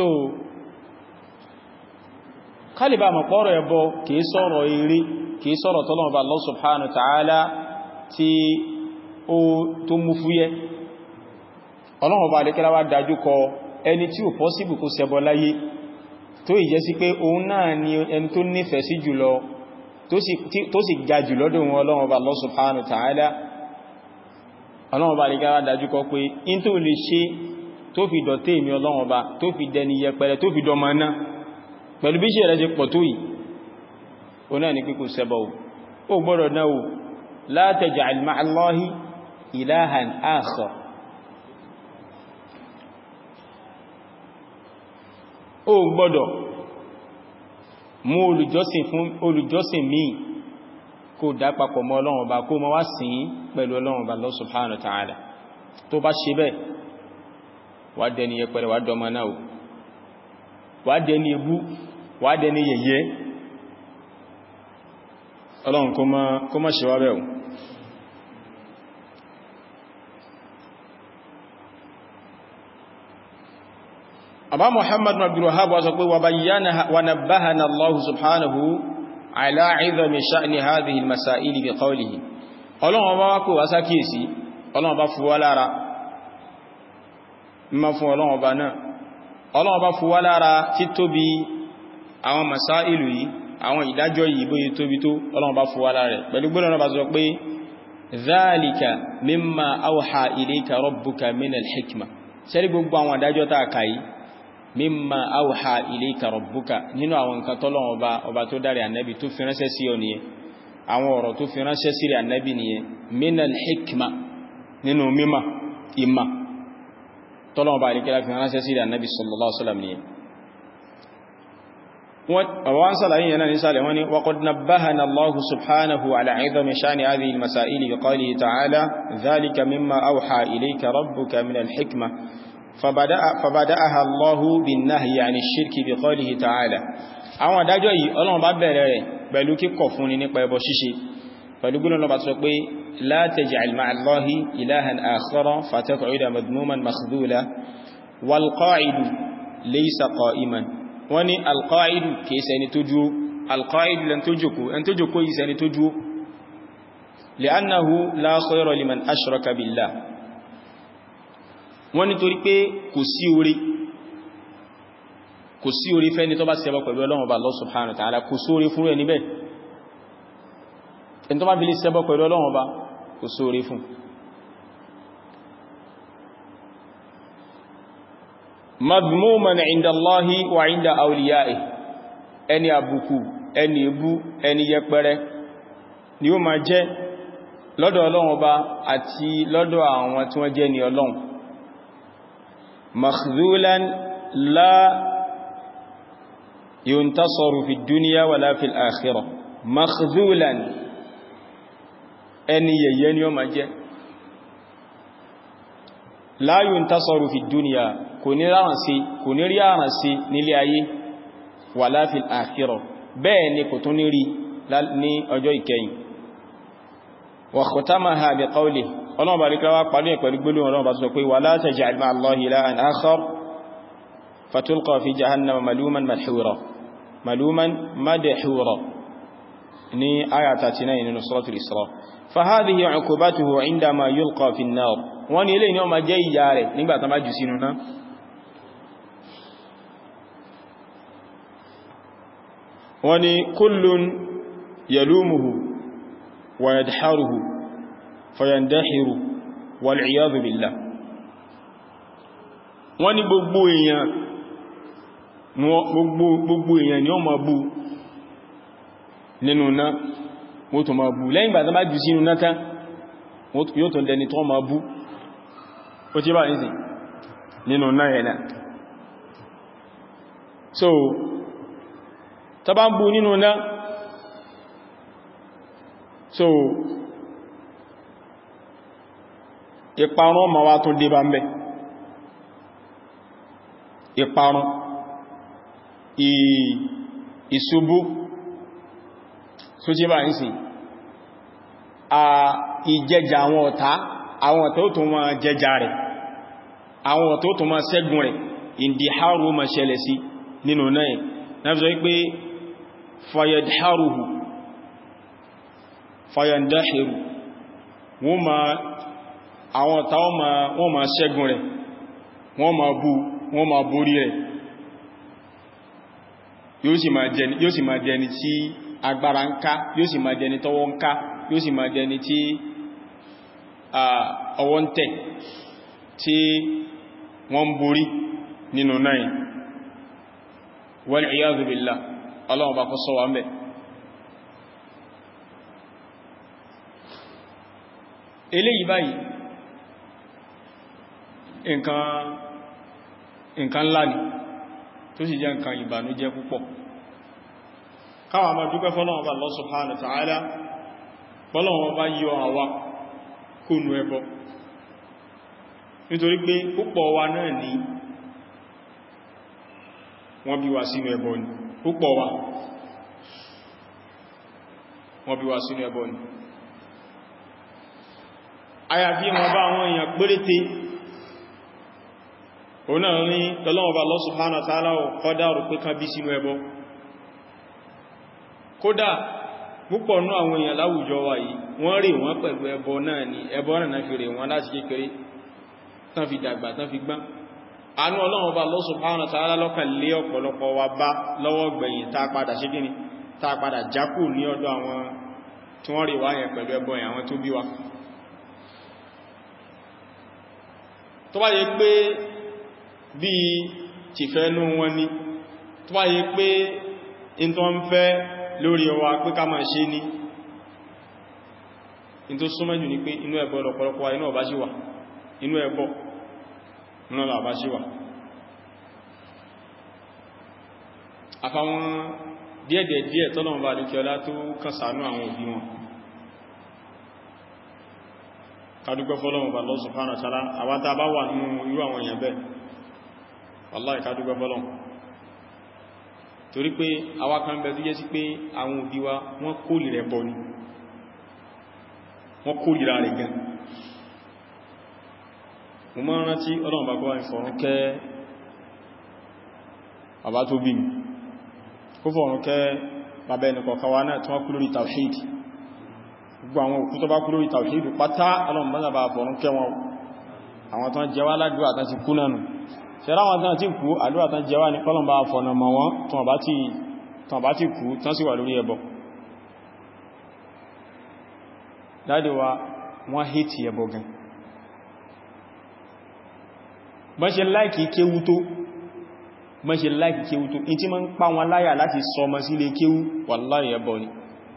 S1: kálìbà mọ̀pọ̀rọ̀ ẹbọ kìí sọ̀rọ̀ eré kìí sọ̀rọ̀ tọ́lọ́run Ọba Allah subhanahu wa ta'ala tí ó tó mú fúyẹ́ Ọlọ́run Ọba alẹ́kẹ́lá wá dájú kọ ẹni tí ò pọ́síbù kó ṣẹbọ láyé tó ìjẹ́ sí pé òun náà ni ẹni tó nífẹ̀ẹ́ sí jùlọ tó sì ga jù lọ́dọ̀ wọn Ọlọ́run Ọba Allah subhanahu wa ta'ala Ọlọ́run Ọba lè gára dájú kọ pé in tó lè ṣe tó fi dọ̀tẹ́ ìmì Ọlọ́run Ọba tó fi dẹni yẹpẹrẹ tó fi dọmọ náà pẹ̀lú bí ṣe rẹ̀ ṣe pọ̀ tó yìí o náà ni pé kò ṣẹbọ ó gbọ́dọ̀ náà o la taj'al ma'a Allahi ilahan akhar ó gbọ́dọ̀ mú olùjọ́sìn míì kó dá papọ̀ mọ́ Ọlọ́run Ọba kó mọ́ wá sìn pẹ̀lú Ọlọ́run Ọba Allah subhanahu wa ta'ala tó bá ṣe bẹ́ẹ̀ wà dẹni yẹpẹrẹ wà dọmọ náà wà dẹni ebú wà dẹni yẹ̀yẹ́ Ọlọ́run kó má ṣe wá bẹ́ẹ̀ Aba Muhammad Abdul Wahhab wá sọ pé wa nabbahana Allah subhanahu ala 'idhami sha'ni hadhihi al-masail bi qawlihi Ọlọ́run bá wá pè wá sákìyèsí Ọlọ́run bá fún wa lára ma fún Ọlọ́run bá náà Ọlọ́run bá fún wa lára títóbi àwọn masailu yìí àwọn ìdájọ́ yìí bóyí tóbi tó Ọlọ́run bá fún wa lára rẹ̀ pẹ̀lú gbọ́nà bá sọ pé dhalika mimma awha ilayka rabbuka min al-hikma sẹ́rí gbogbo àwọn ìdájọ́ tá kàí mimma awha ilayka rabbuka nínú àwọn nǹkan tọ́lọ́run ọba tó dárí ànábì tó fi ránṣẹ́ sí ọ nìyẹn àwọn ọ̀rọ̀ tó fi ránṣẹ́ sí ànábì nìyẹn min al-hikma nínú mímọ̀ ìmà tọ́lọ́run ọba àríkẹ́lá fi ránṣẹ́ sí ànábì sallallahu alaihi wasallam nìyẹn wọ́n sàlàyé yana nísàlẹ̀ wọ́n ni waqad nabbahana Allahu subhanahu ala 'idhami sha'ni hadhihi al-masail bi qawlihi ta'ala dhalika mimma awha ilayka rabbuka min al-hikma fabada'aha Allahu bin-nahyi 'ani ash-shirki bi qawlihi ta'ala àwọn adájọ́ yìí Ọlọ́run bá bẹ̀rẹ̀ rẹ̀ pẹ̀lú kíkọ̀ fún ni nípa ẹbọ ṣíṣe pẹ̀lú gbọ́nà lọ́bàá sọ pé la taj'al ma'a Allahi ilahan akhara fataq'uda madhmuman makhdhula wal qa'idu laysa qa'iman wọ́n ní alqa'idu kìí ṣẹni tó dúó alqa'idu lẹn tó jòkó yìí ṣẹni tó dúó li'annahu la khayra liman ashraka billah wọ́n ní torí pé kò sí orí fẹ́ni tó bá ṣẹbọ pẹ̀lú Ọlọ́run Ọba Allah subhanahu wa ta'ala kò sóre fún ẹni bẹ́ẹ̀ ẹni tó bá bí lè ṣẹbọ pẹ̀lú Ọlọ́run Ọba kò sóre fún madhmuman inda Allahi wa inda awliya'ihi ẹni àbùkù ẹni ebú ẹni yẹpẹrẹ ni ó máa jẹ́ lọ́dọ̀ Ọlọ́run Ọba àti lọ́dọ̀ àwọn tí wọ́n jẹ́ ni Ọlọ́run makhzulan la yuntasaru fi dunya wala fil akhirah makhzulan ẹni yẹ̀yẹ́ ni ó máa jẹ́ la yuntasaru fi dunya kò ní rí àràn sí nílé ayé wala fil akhirah bẹ́ẹ̀ ni kò tún ní rí ní ọjọ́ ìkẹyìn wa khatamaha bi qawlihi Ọlọ́run bá ríkà wá parí ẹ̀ pẹ̀lú gbólóhùn Ọlọ́run bá sọ pé wala taj'al ma'a Allahi ilahan akhar fatulqa fi jahannama maluman madhura ní àyà 39 nínú suratul Isra fa hadhihi 'uqubatuhu 'indama yulqa fi an-nar wọ́n ní ilé ni ó máa jẹ́ ìyà rẹ̀ nígbà tán bá jù sínú náà wọ́n ní kullun yalumuhu wa yadharuhu fayandahiru wal-'iyadhu billah wọ́n ní gbogbo èèyàn ni ó máa bú nínú náà wọ́n tó máa bú lẹ́yìn gbàtán bá jù sínú náà tán yóò tó dẹni tó máa bú ó tí bá ní sí nínú náà yẹn náà so tó bá ń bú nínú náà so ìparun ma wá tún dé bá ń bẹ ìparun ìṣubú tó tí bá ní sí ìjẹjà àwọn ọ̀tá ó tó máa jẹjà rẹ̀ àwọn ọ̀tá ó tó máa ṣẹ́gun rẹ̀ ìdíhárù ma ṣẹlẹ̀ sí nínú náà náà sọ wípé fayadharuhu fayandahiru àwọn ọ̀tá wọ́n ma ṣẹ́gun rẹ̀ wọ́n ma borí rẹ̀ yóò sì máa dẹni tí agbára ń ká yóò sì máa dẹni tọwọ́ ń ká yóò sì máa dẹni tí ọwọ́ ń tẹ̀ tí wọ́n ń borí nínú náà wal iyadhu billah Ọlọ́run bá kó ṣọ́ wa ń bẹ̀. Eléyìí báyìí nǹkan ńlá ni tó sì jẹ́ nǹkan ìbànújẹ́ púpọ̀ káwà máa dúpẹ́ fọ́lọ́run bá Allah subhanahu wa ta'ala fọ́lọ́run bá yọ àwa kónú ẹbọ nítorí pé púpọ̀ wa náà ní wọ́n bí wa sínú ẹbọ ni púpọ̀ wa wọ́n bí wa sínú ẹbọ ni àyàfí wọn bá àwọn èèyàn péréte òun náà ní Ọlọ́run Ọba Allah subhanahu wa ta'ala kọ́dárù pé kan bí sínú ẹbọ kódà púpọ̀ nú àwọn èèyàn láwùjọ wa yìí wọ́n rí wọ́n pẹ̀lú ẹbọ náà ni ẹbọ náà fi rí wọn láti kékeré tán fi dàgbà tán fi gbọ́n àánú Ọlọ́run Ọba Allah subhanahu wa ta'ala lọ́kàn lé ọ̀pọ̀lọpọ̀ wa bá lọ́wọ́ gbẹ̀yìn tá padà ṣe kíni tá padà jákù ní ọ̀dọ̀ àwọn tí wọ́n rí wá yẹn pẹ̀lú ẹbọ yẹn àwọn tó bí wa tó bá yẹ pé bí tìfẹ́nú wọn ni tó bá yẹ pé in tó ń fẹ́ lórí ọwà pé ká máa ṣe ní in tó súnmọ́ jù ní pé inú ẹbọ lọ́pọ̀lọpọ̀ inú ọba sí wà inú ẹbọ náà làbá sí wà àfàwọn díẹ̀díẹ̀ tọ́lọ̀n bá dúkẹ́ ọlá tó kàn ṣàánú àwọn òbí wọn kádúgbẹ́ fọ́lọ́wọ́n bá Allah subhanahu wa ta'ala àwátá bá wà nínú irú àwọn èèyàn bẹ́ẹ̀ wallahi kádúgbẹ́ fọ́lọ́wọ́n torí pé àwa kan bẹ̀ tó jẹ́ sí pé àwọn òbí wa wọ́n kórìíra ẹbọ ni wọ́n kórìíra rẹ̀ gan mo máa rántí ọlọ́run bàbá ìfọ̀rún kẹ́ bàbá tó bí mi ó fọ̀rún kẹ́ bàbá ẹnìkọ̀ọ̀kan wa náà tí wọ́n kú lórí tawhid gbogbo àwọn òkú tó bá kú lórí tawhid pátá ọlọ́run bàbá fọ̀rún kẹ́ wọn àwọn tó ń jẹ wá ládùúgbà tán ti kú náà nù ṣẹ́rá wọn tán tí kú àdúrà tán jẹ wá ní kọ́lọ̀mbà fọ̀nà mọ̀ wọn tán bá ti kú tán sì wà lórí ẹbọ dáadé wa wọ́n hẹ́tì ẹbọ gan bọ́n ṣe láìkì kéwú tó in tí ma ń pa wọn láyà láti sọmọ sí ilé kéwú wàláhì ẹbọ ni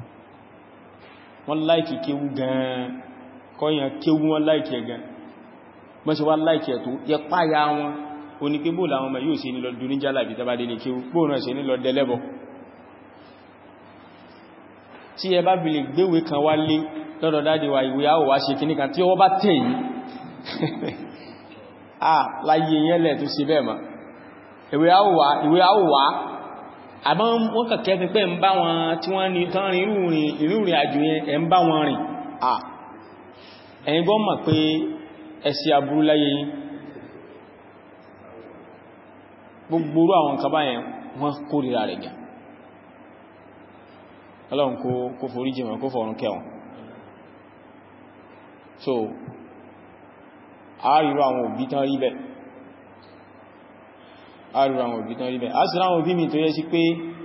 S1: wọ́n láìkì kéwú gan kọ́yàn kéwú wọ́n láìkì ẹ̀ gan bọ́n ṣe wá láìkì ẹ̀ tó yẹ páyà wọn oníké bóòlù àwọn ọmọ yóò ṣe ní lọ dúní jálàbí tàbá délé kí bóòrùn ẹ̀ṣẹ́ ní lọ dẹlẹ́bọ tí ẹ bá bí lè gbéwé kan wá lé lọ́dọ̀ dáadé wa ìwé àwọ̀ wá ṣe kí níkan tí ó bá tẹ̀yìn láyé yẹnlẹ̀ tó ṣe bẹ́ẹ̀ ma ìwé àwọ̀ wá àmọ́ wọ́n kàkẹ́ fi pé ń bá wọn tí wọ́n ní tán ìrìnrìn àjò yẹn ẹ̀ ń bá wọn rìn ẹ̀yin gbọ́ mọ̀ pé ẹ̀sì aburú láyé yìí gbogbo àwọn nǹkan báyẹn wọ́n kórìíra rẹ̀ gẹ̀ Ọlọ́run kó forí jì wọn kó fọ̀run kẹwọn so àárírò àwọn òbí tán rí bẹ́ẹ̀ a sì ráwọn òbí mi tó yẹ sí pé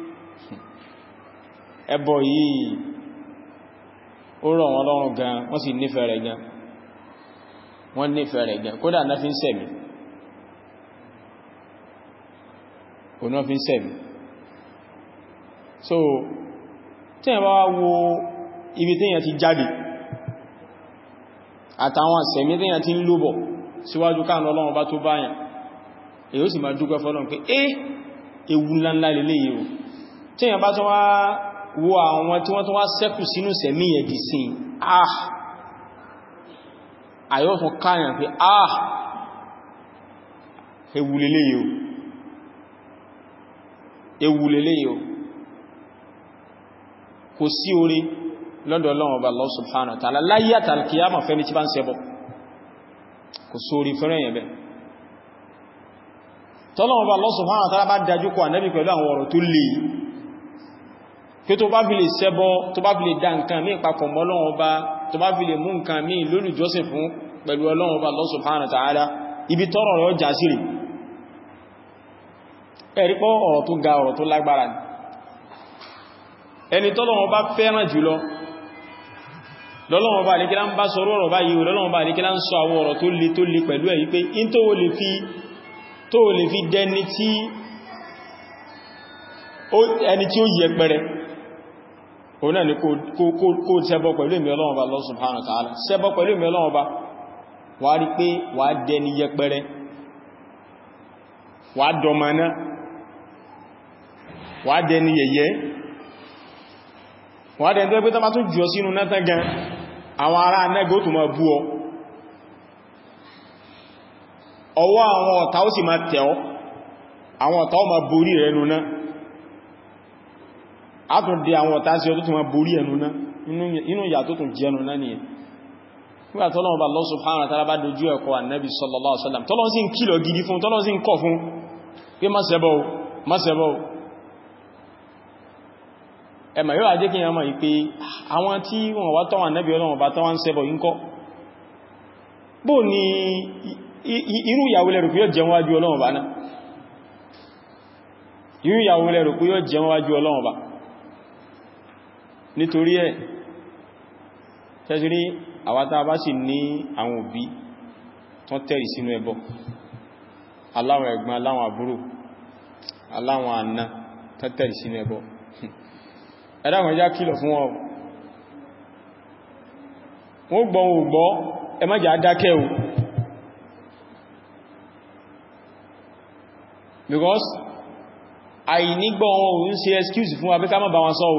S1: ẹbọ yìí ó rọ̀ wọn lọ́rùn gan wọ́n sì nífẹ̀ẹ́ rẹ̀ gan kódà náà fi ń sẹ̀mí òun fi ń sẹ̀mí so tí ẹ bá wá wo ibi tí èyàn ti jáde àtàwọn àsẹ̀mí tí èyàn ti ń lóbọ̀ síwájú káànà Ọlọ́run bá tó báyàn èyí ó sì máa dúpẹ́ fọ́lọ́run pé ewu ńláńlá lélé yìí o tí èyàn bá tún wá wo àwọn tí wọ́n tún wá sẹ́kù sínú sẹ̀mí ẹ̀dì sí àyọ́ tún káyàn pé ewu lélé yìí o ewu lélé yìí kò sí orí lọ́dọ̀ Ọlọ́run Ọba Allah subhanahu wa ta'ala láyé àtàlkìyàmà fẹ́ni tí bá ń ṣẹbọ kò sórí fẹ́rẹ̀ yẹn bẹ́ tọ́lọ́run Ọba Allah subhanahu wa ta'ala bá dájú kọ Ànábì pẹ̀lú àwọn ọ̀rọ̀ tó lè pé tó bá fi lè ṣẹbọ tó bá fi lè dá nǹkan mí papọ̀ mọ́ Ọlọ́run Ọba tó bá fi lè mú nǹkan mí lólùjọ́sìn fún pẹ̀lú Ọlọ́run Ọba Allah subhanahu wa ta'ala ibi tọ́rọ̀ rẹ̀ ọjà sí rẹ̀ ẹ̀rí pọ́ ọ̀rọ̀ tó ga ọ̀rọ̀ tó lágbára ni ẹni tọ́lọ́run bá fẹ́ràn jùlọ lọ́lọ́run bá àlékílá ń bá sọ̀rọ̀ ọ̀rọ̀ báyìí lọ́lọ́run bá àlékílá ń sọ àwọn ọ̀rọ̀ tó le pẹ̀lú èyí pé in tó lè fi dẹni tí ẹni tí ó yẹpẹrẹ òun náà ni kó ṣẹbọ pẹ̀lú èmi Ọlọ́run bá Allah subhanahu wa ta'ala ṣẹbọ pẹ̀lú èmi Ọlọ́run bá wà rí pé wà dẹni yẹpẹrẹ wà dọmọná wà dẹni yẹ̀yẹ́ wà dẹni tó pé tó bá tún jù ọ sínú náà tán gan àwọn ará anẹ́gbẹ́ ó tún máa bú ọ ọwọ́ àwọn ọ̀tá ó sì máa tẹ̀ ọ́ àwọn ọ̀tá ó máa borí rẹ̀ nù náà a tún dé àwọn ọ̀tá sí ọ tó tún máa borí ẹnu náà inú ìyà tó tún jẹnu náà nìyẹn nígbà tọ́lọ́run bá Allah subhanahu wa ta'ala bá dojú ẹ̀kọ́ Ànábì sallallahu alaihi wasallam tọ́lọ́run sì ń kìlọ̀ gidi fún tọ́lọ́run sì ń kọ̀ fún pé má ṣẹbọ ẹmà yóò ajé kí yàn máa yí pé àwọn tí wọ́n wá tọ́wọ́n Ànábì Ọlọ́run bá tọ́wọ́n ṣẹbọ yí ń kọ́ bó ní irú ìyàwó lẹ́rù pé yóò jẹun wájú Ọlọ́run bá náà irú ìyàwó lẹ́rù pé yóò jẹun wájú Ọlọ́run bá nítorí ẹ̀ tẹ́sírí àwátá bá sì ní àwọn òbí tán tẹ́rì sínú ẹbọ aláwọn ẹ̀gbọ́n aláwọn àbúrò aláwọn àna tán tẹ́rì sínú ẹbọ ẹ̀dàwọn ẹjá kìlọ̀ fún wọn wọ́n gbọ́n ò gbọ́ ẹ má jẹ́ dákẹ́ o because àìnígbọ́ wọn ò ń ṣe excuse fún wa pé ká má bá wọn sọ o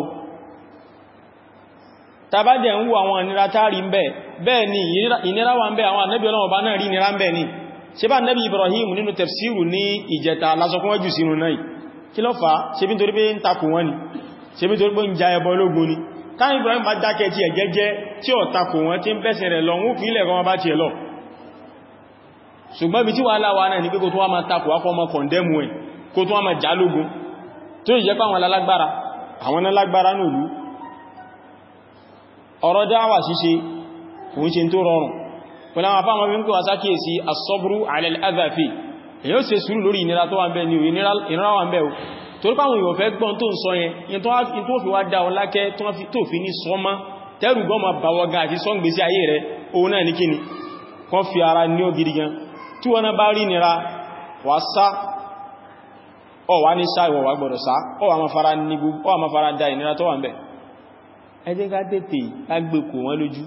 S1: tàbádẹ̀ ń wo àwọn ìnira táàrí ń bẹ bẹ́ẹ̀ ni ìnira wà ń bẹ àwọn ànábì Ọlọ́run bá náà rí ìnira ń bẹ ní ṣe bá ànábì Ibrahim nínú tafsiru ní ìjẹta lásọkún wájú sínú náà kí ló fà ṣe bí torí pé ń takò wọn ni ṣe bí torí pé ń ja ẹbọ ológun ni káàkiri Ibrahim bá dákẹ́ tí ẹ̀jẹ́jẹ́ tí ó takò wọn tí ń bẹ́sẹ̀ rẹ̀ lọ ń fi ilẹ̀ kan bá ti ẹ̀ lọ ṣùgbọ́n bí tí wà láwà náà ní pé kó tó wá máa takò wá fọ́mọ kọ̀ndẹ́mù ẹ̀ kó tó wá máa já lógun tó ìjẹ́ pàwọn alágbára àwọn alágbára náà lú ọ̀rọ̀ dáwà ṣíṣe òun ṣe tó rọrùn pẹ̀lú àwọn afáàmọ́ bí ń kó wá sákèsí as-sabru ala al-adha fi èyí ó ṣe sùúrù lórí ìnira tó wà ń bẹ ní ìnira wà ń bẹ o torí pàwọn èèyàn fẹ́ gbọ́n tó ń sọ yẹn tó fi wá dá ọ lákẹ́ tó fi ní sọmọ́ tẹ́rù gọ́mà bàwọ́gá àti sọ́ngbésí ayé rẹ̀ òun náà ní kíni kan fi ara ní ó gidi gan tí wọ́n bá rí nira wà sá ọ wà ní sáà ìwọ̀n wà gbọ́dọ̀ sá ọ wà ma fara da ìnira tó wà ń bẹ ẹ jẹ́ ká tètè agbèkò wọn lójú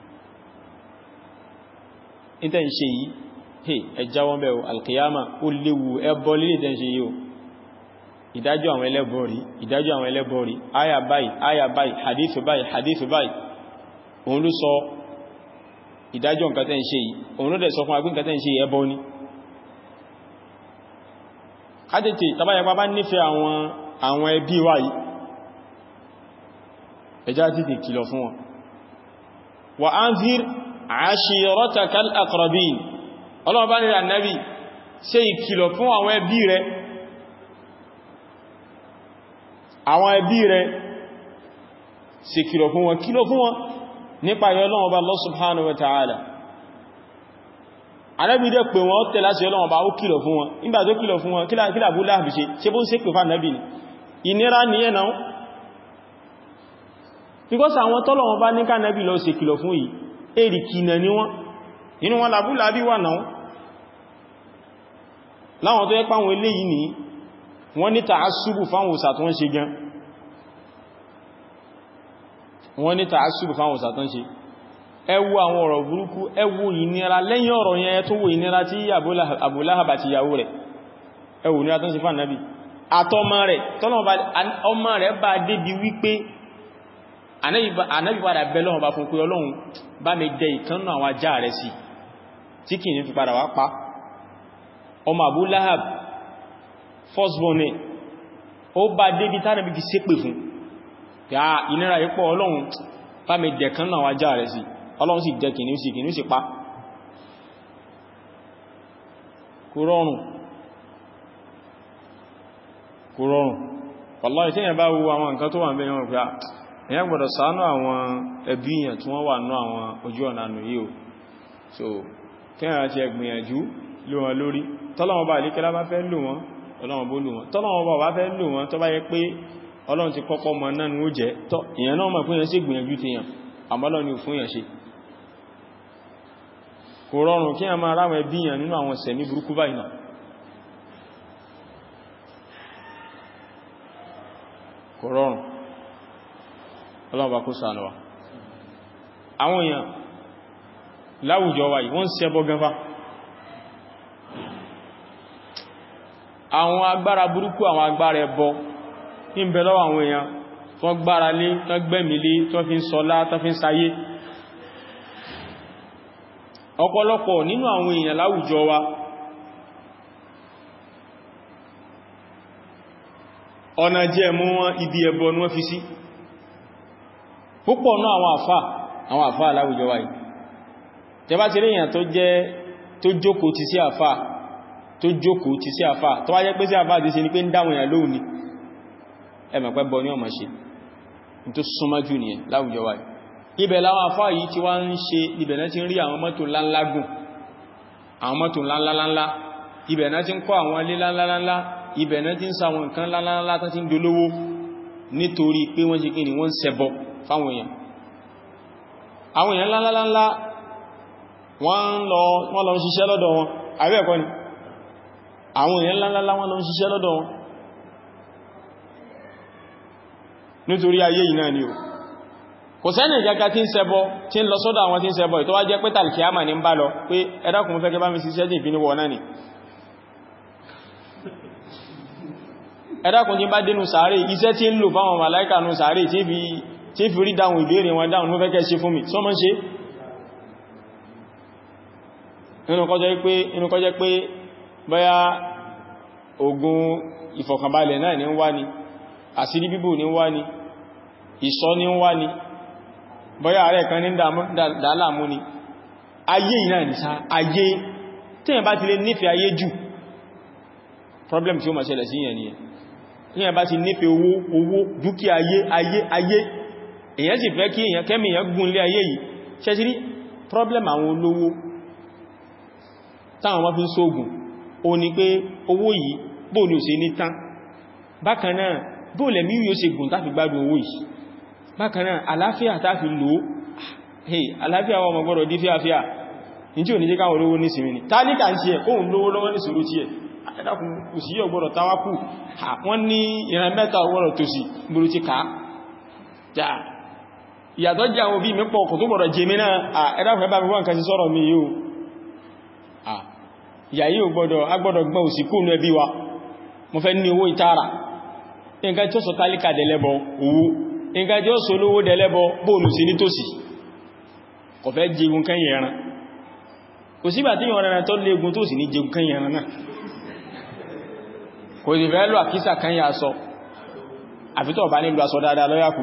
S1: ìtẹ́ ìṣe yìí ẹjá wọn bẹ̀ alkiyama ó léwu ẹbọ lílé tẹ́ ṣe yìí ìdájọ́ àwọn ẹlẹ́bọ̀rí àyà báyìí hadithu báyìí òun ló sọ ìdájọ́ nǹkan tẹ́ ṣe yìí òun ló dẹ̀ sọ fún agbín nǹkan tẹ́ ṣe ẹbọ ni kájẹ̀tẹ̀ tàbáyàpá bá nífẹ̀ẹ́ àwọn ẹbí wa yìí ẹjá títì kìlọ̀ fún wọn wa anzir ashiratakal aqrabin ọlọ́wọ́ bá nílẹ̀ annabi ṣe ìkìlọ̀ fún àwọn ẹbí rẹ̀ ṣe kìlọ̀ fún wọn nípa ìyọ́ Ọlọ́run bá Allah subhanahu wa ta'ala Ànábì dẹ̀ pé wọ́n tẹ̀ láti Ọlọ́run bá ó kìlọ̀ fún wọn nígbà tó kìlọ̀ fún wọn kí Abu Lahab ṣe bó ń ṣe pè fà Ànábì ni ìnira ní ẹ̀nà because àwọn tọ́lọ̀wọ́n bá ní ká Ànábì lọ ṣe kìlọ̀ fún yìí èrì kìnà ní wọ́n inú wọn Abu Lahab wà náà láwọn tó yẹ páwọn eléyìí ní wọ́n ní tààsùbù fáwọn òsà tó ń ṣe gan wọ́n ní tààsùbù fáwọn òsà tó ń ṣe ẹ wo àwọn ọ̀rọ̀ burúkú ẹ wo ìnira lẹ́yìn ọ̀rọ̀ yẹn tó wo ìnira tí Abu Lahab àti ìyàwó rẹ̀ ẹ wo ìnira tó ń ṣe fún Ànábì àtọmọ rẹ̀ ọmọ rẹ̀ bá débi wípé Ànábì padà bẹ́ lọ́wọ́ bá fún pé Ọlọ́run bá mi dẹ ìkánnà àwọn ajá rẹ̀ sí tí kì ní fi padà wá pa ọmọ Abu Lahab firstborn ó bá débi tánàbí fi ṣépè fún yà ìnira ipò Ọlọ́run bá mi dẹ ìkánnà àwọn ajá rẹ̀ sí Ọlọ́run sì dẹ kìnnì sí pa kò rọrùn wallahi tí yẹn bá wo àwọn nǹkan tó wà ń bẹ wọn pé èyàn gbọ́dọ̀ ṣàánú àwọn ẹbí yẹn tí wọ́n wà ní àwọn ojú ọ̀nà nù yíò so kẹ́yàn àti ẹgbìyànjú lò wọn lórí tọ́lọ́wọ́n bá ìlékẹ́lá bá fẹ́ lò wọn Ọlọ́run bó lò wọn tọ́lọ́wọ́n bá fẹ́ lò wọn tó bá yẹ pé Ọlọ́run ti kọ́kọ́ mọ náà ní ó jẹ́ tọ́ ìyẹn náà mọ̀ fún yẹn sí gbìyànjú ti yàn àmọ́ Ọlọ́run ni fún yẹn ṣe kò rọrùn kí a máa ráwọn ẹbí yàn nínú àwọn sẹ̀mí burúkú báyìí náà kò rọrùn Ọlọ́run bá kó ṣàánú wa àwọn èèyàn láwùjọ wa yìí wọ́n ń ṣẹbọ gan fa àwọn agbára burúkú àwọn agbára ẹbọ ń bẹ lọ́wọ́ àwọn èèyàn tó gbára lé tó gbẹ̀mí lé tó fi ń sọlá tó fi ń sayé ọ̀pọ̀lọpọ̀ nínú àwọn èèyàn láwùjọ wa ọ̀nà jẹ́ mú wọn ibi ẹbọ ní wọ́n fi sí púpọ̀ náà àwọn àfá láwùjọ wa yìí tẹbá ti rí èyàn tó jókòó ti sí àfà tó wá jẹ́ pé sí àfà ti ṣe ní pé ń dáwọn èyàn lóhùn ni ẹmọ̀ pẹ́ bọ ní ọmọ ṣe tó súnmọ́jú nìyẹn láwùjọ wa ibẹ̀ láwọn àfà yìí tí wá ń ṣe ibẹ̀ náà ti ń rí àwọn mọ́tò ńláńlá gùn àwọn mọ́tò ńláńlá ibẹ̀ náà ti ń kọ́ àwọn ilé ńláńlá ibẹ̀ náà ti ń sa àwọn nǹkan ńláńlá tó ti ń dolówó nítorí pé wọ́n ṣe kí ni wọ́n ń ṣẹbọ fáwọn èèyàn àwọn èèyàn ńláńlá wọ́n lọ ṣiṣẹ́ lọ́dọ̀ wọn àbí ẹ̀kọ́ ni àwọn èèyàn ńláńlá wọ́n lọ ṣiṣẹ́ lọ́dọ̀ wọn nítorí ayé yìí náà ni o kò sẹ́nì ìjẹ́ka tí ń ṣẹbọ tí ń lọ sọ́dọ̀ àwọn tí ń ṣẹbọ ìtọ́wà jẹ́ pé tàlkìyàmà ní ń bá lọ pé ẹ dákun fẹ́ kẹ́ bá mi ṣiṣẹ́ jìn fi ní wọ náà ni ẹ dákun tí bá dénú sàárè iṣẹ́ tí ń lò fáwọn màláíkà nù sàárè tí fi rí dáhùn ìbéèrè wọn dáhùn ló fẹ́ kẹ́ ṣe fún mi sọ́mọ́ ṣe inú kọjẹ́ pé bóyá ogun ìfọ̀kànbalẹ̀ náà ní ń wá ni àṣírí bíbò ní ń wá ni ìṣọ́ ní ń wá ni bóyá ààrẹ kan ní dàálàmú ni ayé ìná ìsá ayé tí yẹn bá ti lè nífẹ̀ẹ́ ayé jù problem tí ó máa ṣẹlẹ̀ sí yẹn ni yẹn bá ti nífẹ̀ẹ́ owó dúkìá ayé èyàn sì fẹ́ kí èyàn kẹ́mì èyàn gùn lé ayé yìí ṣe sí rí problem àwọn olówó táwọn wọ́n fi ń sóògùn o ní pé owó yìí bóòlù ṣe ní tán bákanáà bóòlẹ̀ mí yóò ṣe gùn táfi gbádùn owó yìí bákanáà àlàáfíà táfi lò àlàáfíà wọn mọ̀ gbọ́dọ̀ dí fíàfíà ní tí ò ní jẹ́ káwọn olówó ní sinmi ni tálíkà ń tiẹ̀ kóhùn lówó lọ́wọ́ ní sòrò tiẹ̀ ẹ̀dàkùn òsì yóò gbọ́dọ̀ táwákù wọ́n ní ìran mẹ́ta ọwọ́rọ̀ tòsí gbọ́rọ̀ ti ká ìyàtọ̀ jẹ́ àwọn òbí mi pọ̀ kò tó gbọ́dọ̀ jẹ mi náà ẹ̀dàkùn ẹbá mi wọ́n nǹkan sí sọ́rọ̀ mi yóò ìyà yóò agbọ́dọ̀ gbọ́n òsì kúrò ní ẹbí wa mo fẹ́ ní owó ìtara nǹkan tí ó sọ tálíkà dẹ̀lẹ́bọ owó nǹkan tí ó sọ olówó dẹ̀lẹ́bọ bóòlù sí nítòsí kò fẹ́ jẹun kan yẹran kò sígbà tí yọ̀n rẹ̀rẹ̀ tó léegun tó sì ní jẹun kan yẹran náà kò sì fẹ́ lọ àkísà kan yà sọ àfitọ́ bá nílùú aṣọ dáadáa lọ́yàkù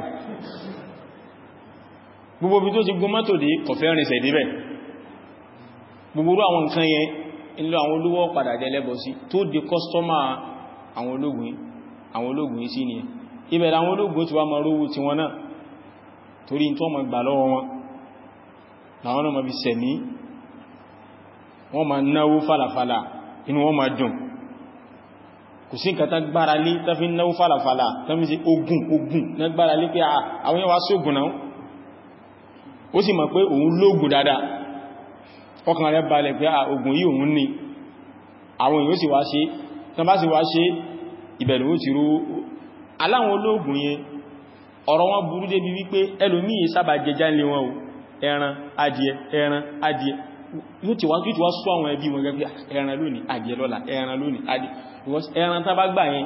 S1: gbogbo bí tó ti gún mọ́tò dé kò fẹ́ rìnṣẹ̀ débẹ̀ gbogbo àwọn nǹkan yẹn inú àwọn olówó padà dẹ̀lẹ́bọ sí tó di kọ́stọ́mà àwọn ológun yìí sí ni ibẹ̀ àwọn ológun tí wá mọ̀ rówó tí wọn náà torí tó mọ̀ gbà lọ́wọ́ wọn láwọn náà mọ̀ bí sẹ̀mí wọ́n ma náwó fàlàfàlà inú wọ́n ma dùn kò sí nǹkan tán gbára lé tán fi náwó fàlàfàlà tán fi sí ogun na gbára lé pé àwọn yẹn wá sóògùn náà ó sì mọ̀ pé òun lóògùn dáadáa ọkàn rẹ̀ balẹ̀ pé ogun yìí òun ní àwọn èèyàn sì wá ṣe tán bá sì wá ṣe ìbẹ̀lú ó ti rú aláwọn olóògùn yẹn ọ̀rọ̀ wọn burú débi wípé ẹlòmíì sábà jẹjá lé wọn o ẹran adìẹ yóò ti wá sọ àwọn ẹbí wọn gẹ́gẹ́ ẹran lónìí adìẹ lọ́la ẹran lónìí adìẹ ẹran tàbá gbà yẹn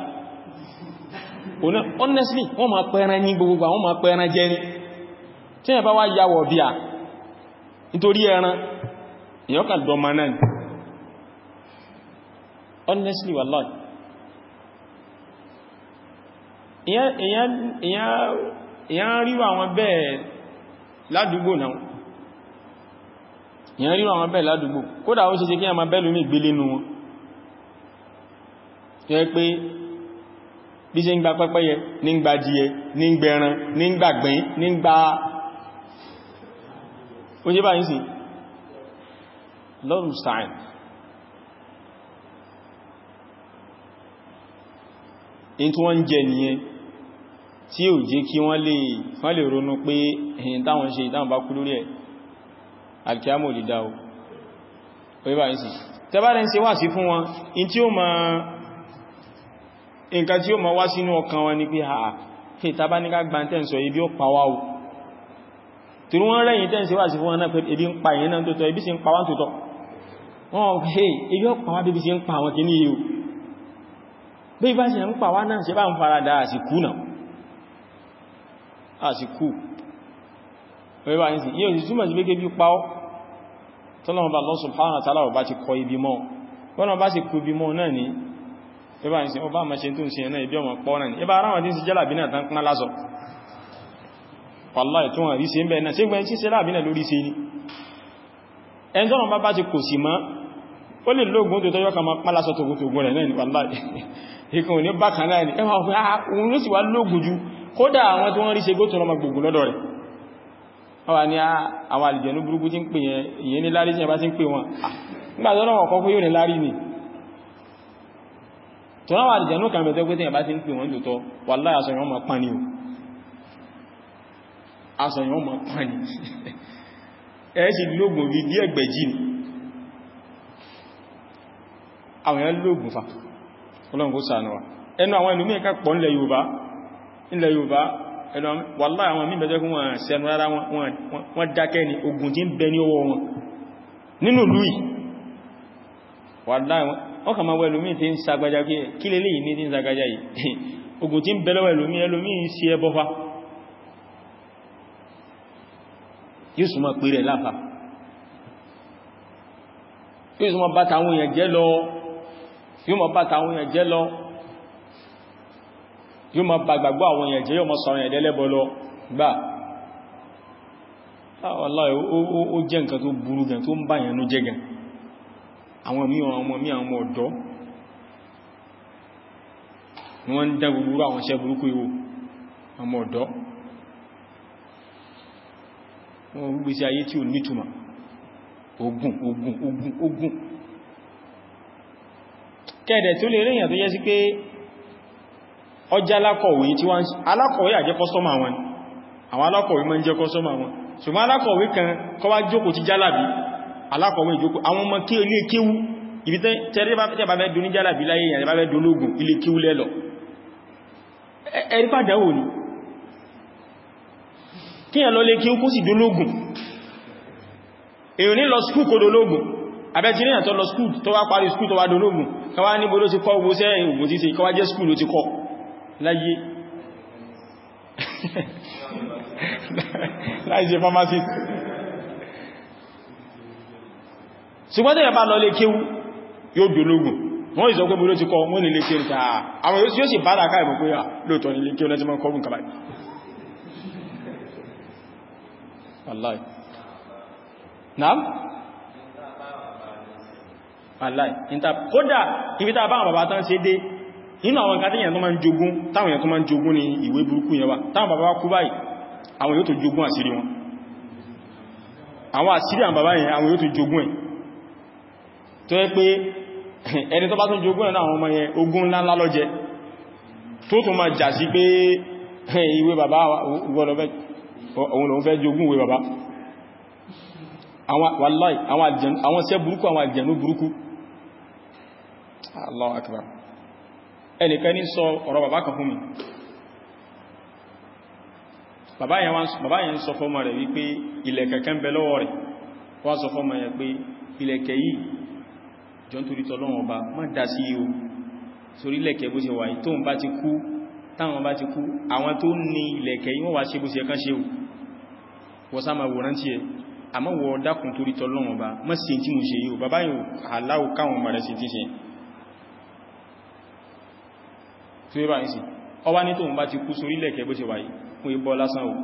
S1: honestly wọ́n ma pẹran ní gbogbo àwọn ma pẹran jẹ ní tí ẹ bá wá yàwọ̀ bí a nítorí ẹran èyàn kà dọ̀mà náà ni honestly wallahi èyàn ríwà àwọn bẹ́ẹ̀ ládùúgbò náà ìyẹn ríro àwọn bẹ́ẹ̀ ládùúgbò kódà ó ṣe ṣe kí a máa bẹ́ẹ̀ lómi ìgbélé nù wọn yẹ pé bí ṣe ń gba pẹ́pẹ́yẹ ní ń gba díẹ̀ ní ń gbẹran ní ń gbàgbín ní ń gba oúnjẹ báyìí sí lọ́rùn stein in tí wọ́n ń jẹ nìyẹn tí ò jẹ́ kí wọ́n lè ronú pé ẹ̀yìn táwọn ṣe ìdáhùn bá kú lórí ẹ̀ alkiyamu lè dáwó orí bá ń sì tẹbárẹ̀ ń ṣe wá sí fún wọn nǹkan tí ó ma wá sínú ọkàn wọn ni pé ha tàbá ní ká gbántẹ́ ń sọ ibi ó pàwá o tí wọ́n rẹ̀yìn tẹ́ ń ṣe wá sí fún wọn náà pé ebi ń pa ìyẹn náà tó tọ́ ebi sì ń pa wá tó tọ́ wọ́n ebi ó pàwá bí sì ń pa wọn kì ní yíò bí bá sì ń pa wá náà ṣe bá ń farada àsìkú náà àsìkú ẹ̀rọ àyíṣì yíò sì túnmọ̀ sí pé kébí pàó tọ́lọ́mọba Allah subhanahu wa ta'ala bá ti kọ ibi mọ́ wọ́n bá sì kú ibi mọ́ náà ní ẹ̀rọ àyíṣì ọba ma ṣe tó ń ṣe náà ibi ọmọ pọ́ náà ní ẹbá ara wọn tí ń sí jẹ́làbí náà tán kán lásọ wallahi tó wọ́n rí sí ẹ̀bẹ̀ náà ṣe gbẹ́ sí jẹ́làbí náà lórí sí ní ẹni tó bá ti kò sí mọ́ ó lè lóògùn tó tọ́jọ́ kan máa pálásọ tògùn rẹ̀ náà ní wàláhì ikùn ní bákan náà ni ẹwà ọ̀fẹ́ òun ló sì wá lóògùn jù kódà àwọn tí wọ́n rí ṣe gótò lọ́mọ gbogbo lọ́dọ̀ rẹ̀ wà ní àwọn àlìjẹ̀nú burúkú tí ń pè yẹn ìyẹn ní lárí tí ẹ bá ti ń pè wọn nígbà tó náà kọ́kọ́ yóò ní lárí ni tó náà àlìjẹ̀nú kan bẹ̀tẹ́ pé tí ẹ bá ti ń pè wọn lòtọ́ wàláhì aṣọ̀yàn ọmọ pán ni o aṣọ̀yàn ọmọ pán ni ẹ sì lóògùn bí díẹ̀ gbẹ̀jì ni àwọn èèyàn lóògùn fa ọlọ́run kó ṣàánú wa ẹnu àwọn ìlú mẹ́ẹ̀ká pọ̀ nílẹ̀ Yorùbá ẹnu wàláhì àwọn mí bẹ̀jẹ́ fún wọn sẹ́nu rárá wọn dákẹ́ ni ogun tí ń bẹ ní ọwọ́ wọn nínú ìlú yìí wàláhì wọ́n kà máa wọ ẹlòmí tí ń sagbájá kí lè léyìí ní tí ń sagbájá yìí ogun tí ń bẹ lọ́wọ́ ẹlòmí ń sí ẹbọ fa yóò súnmọ́ pé rẹ̀ láfà yóò súnmọ́ bá tàwọn èèyàn jẹ́ lọ yóò mọ̀ bá tàwọn èèyàn jẹ́ lọ yóò mọ̀ bá gbàgbọ́ àwọn èèyàn jẹ́ yóò mọ̀ sọ̀rọ̀ ẹ̀dẹ́lẹ́bọ lọ gbà wallahi ó jẹ́ nǹkan tó burú gan tó ń bá yẹn nú jẹ́ gan àwọn ọmọ ọ̀dọ́ ni wọ́n ń dá gbogbo àwọn iṣẹ́ burúkú ìwò ọmọ ọ̀dọ́ wọ́n gbé sí ayé tí ò nítumọ̀ ogun kẹ́ẹ̀dẹ̀ tó lè ríyàn tó yẹ sí pé ọjà alákọ̀wé tí wọ́n alákọ̀wé àjẹ́ kọ́sọ́mà wọn àwọn alákọ̀wé máa ń jẹ́ kọ́sọ́mà wọn ṣùgbọ́n alákọ̀wé kan kọ́ wá jókòó ti jálàbí alákọ̀wé ìjókòó àwọn ọmọ kí ilé kéwú ibi tẹ́rẹ bá fẹ́ dún ní jálàbí láyé ìyàn bá fẹ́ dológun ilé kéwú lẹ́lọ ẹ̀rí pàdáwò ni kí ẹ̀ lọ lé kéwú kó sì dológun èyàn ní lọ skúù kó dológun abẹ́tí ní àtọ́ lọ skúù tó wá parí skúù tó wá dológun káwá níbo ló ti kọ́ owó sẹ́ ìwò tí ṣe kọwá jẹ́ skúù ló ti kọ́ láyé láì ṣe pharmacist ṣùgbọ́n tẹ́yẹ bá lọ lé kéwú yóò dológun wọ́n ìsọ pé bó ti kọ́ wọ́n ní lé kéwú tàà àwọn yóò sì bá dáká ìbò pé à lóòtọ́ ní lé kéwú lẹ́tí mọ́ kọ́rùn kàbáyì wallahi naam wallahi kódà ibi tàà bá àwọn bàbá tán ṣe dé nínú àwọn nǹkan tíyàn tó máa ń jogún táwọn èèyàn tó máa ń jogún ní ìwé burúkú yẹn wà táwọn bàbá wá kú báyìí àwọn yóò tó jogún àṣírí wọn àwọn àṣírí àwọn bàbá yẹn àwọn yóò tó jogún ẹ̀ tó yẹ pé ẹni tó bá tún jogún ẹ̀ náà àwọn ọmọ yẹn ogún ńláńlá ló jẹ tó tún máa jà sí pé ìwé bàbá òun lòun fẹ́ jogún ìwé bàbá wallahi àwọn ṣẹ́ burúkú àwọn àjẹ̀nú burúkú Allahu akbar ẹnìkan ní sọ ọ̀rọ̀ bàbá kan fún mi bàbá yẹn sọ fọ́mọ rẹ̀ wípé ilẹ̀kẹ̀ kan bẹ lọ́wọ́ rẹ̀ wọ́n sọ fọ́mọ yẹn pé ilẹ̀kẹ̀ yìí jọ ń torí tọ́lọ́wọ́n ọba má dá sí o sórí ilẹ̀kẹ̀ bó ṣe wà yìí tóun bá ti kú táwọn bá ti kú àwọn tó ní ilẹ̀kẹ̀ yìí wọ́n wá ṣe bó ṣe kán ṣe o wọ́n sá ma wòrán tí ẹ àmọ́ wọ́n dákun torí tọ́lọ́wọ́n ọba mọ́ sí tí mo ṣe yìí o bàbá yìí aláwò káwọn ọmọ rẹ̀ sí ti ṣe tó yẹ bá ń sí ọwá ní tóun bá ti kú sórí ilẹ̀kẹ̀ bó ṣe wà yìí fún ibọ́ lásán o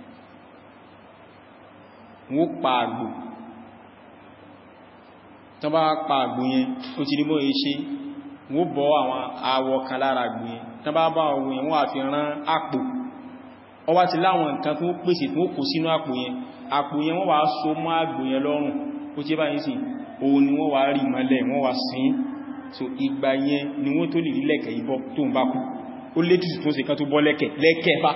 S1: wọ́n pa àgbò tán bá pa àgbò yẹn ó ti rí mọ́ ṣe wọ́n bọ́ àwọn awọ kan lára àgbò yẹn tán bá bá ọwọ́ yẹn wọ́n àfi rán àpò ọwá ti láwọn nǹkan tó pèsè tó kò sínú àpò yẹn wọ́n wá so mọ́ àgbò yẹn lọ́rùn ó ti bá yín sí òun ni wọ́n wá rí mọ́lẹ̀ wọ́n wá sín so ìgbà yẹn ni wọ́n tó lè rí lẹ̀kẹ̀ ìbọ́ tó ń bá kú ó létùsù tó sì kan tó bọ́ lẹ́kẹ̀ bá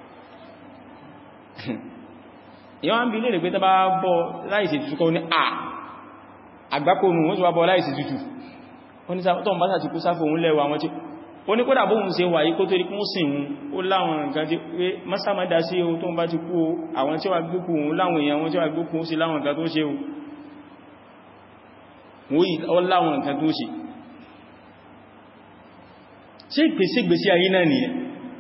S1: ìwọ́n bí lè rẹ̀ pé tàbá bọ́ láìsí tútù kọ́ ní àgbákòrò wọ́n tí wá bọ́ láìsí tútù wọ́n ní tọ́ bá sàti kú sáfò òun lẹ́wà wọn tí ó ní kódà bóhun ṣe wà yí kó tó rí kún sí òun ó láwọn nǹkan tí pé mọ́sàmọ́dá sí ohun tó ń bá ti kú àwọn tí wà gbókù òun láwọn èèyàn wọn tí wà gbókù sí láwọn nǹkan tó ṣe ó láwọn nǹkan tó ṣe ṣé ìgbésí ayé náà nìyẹn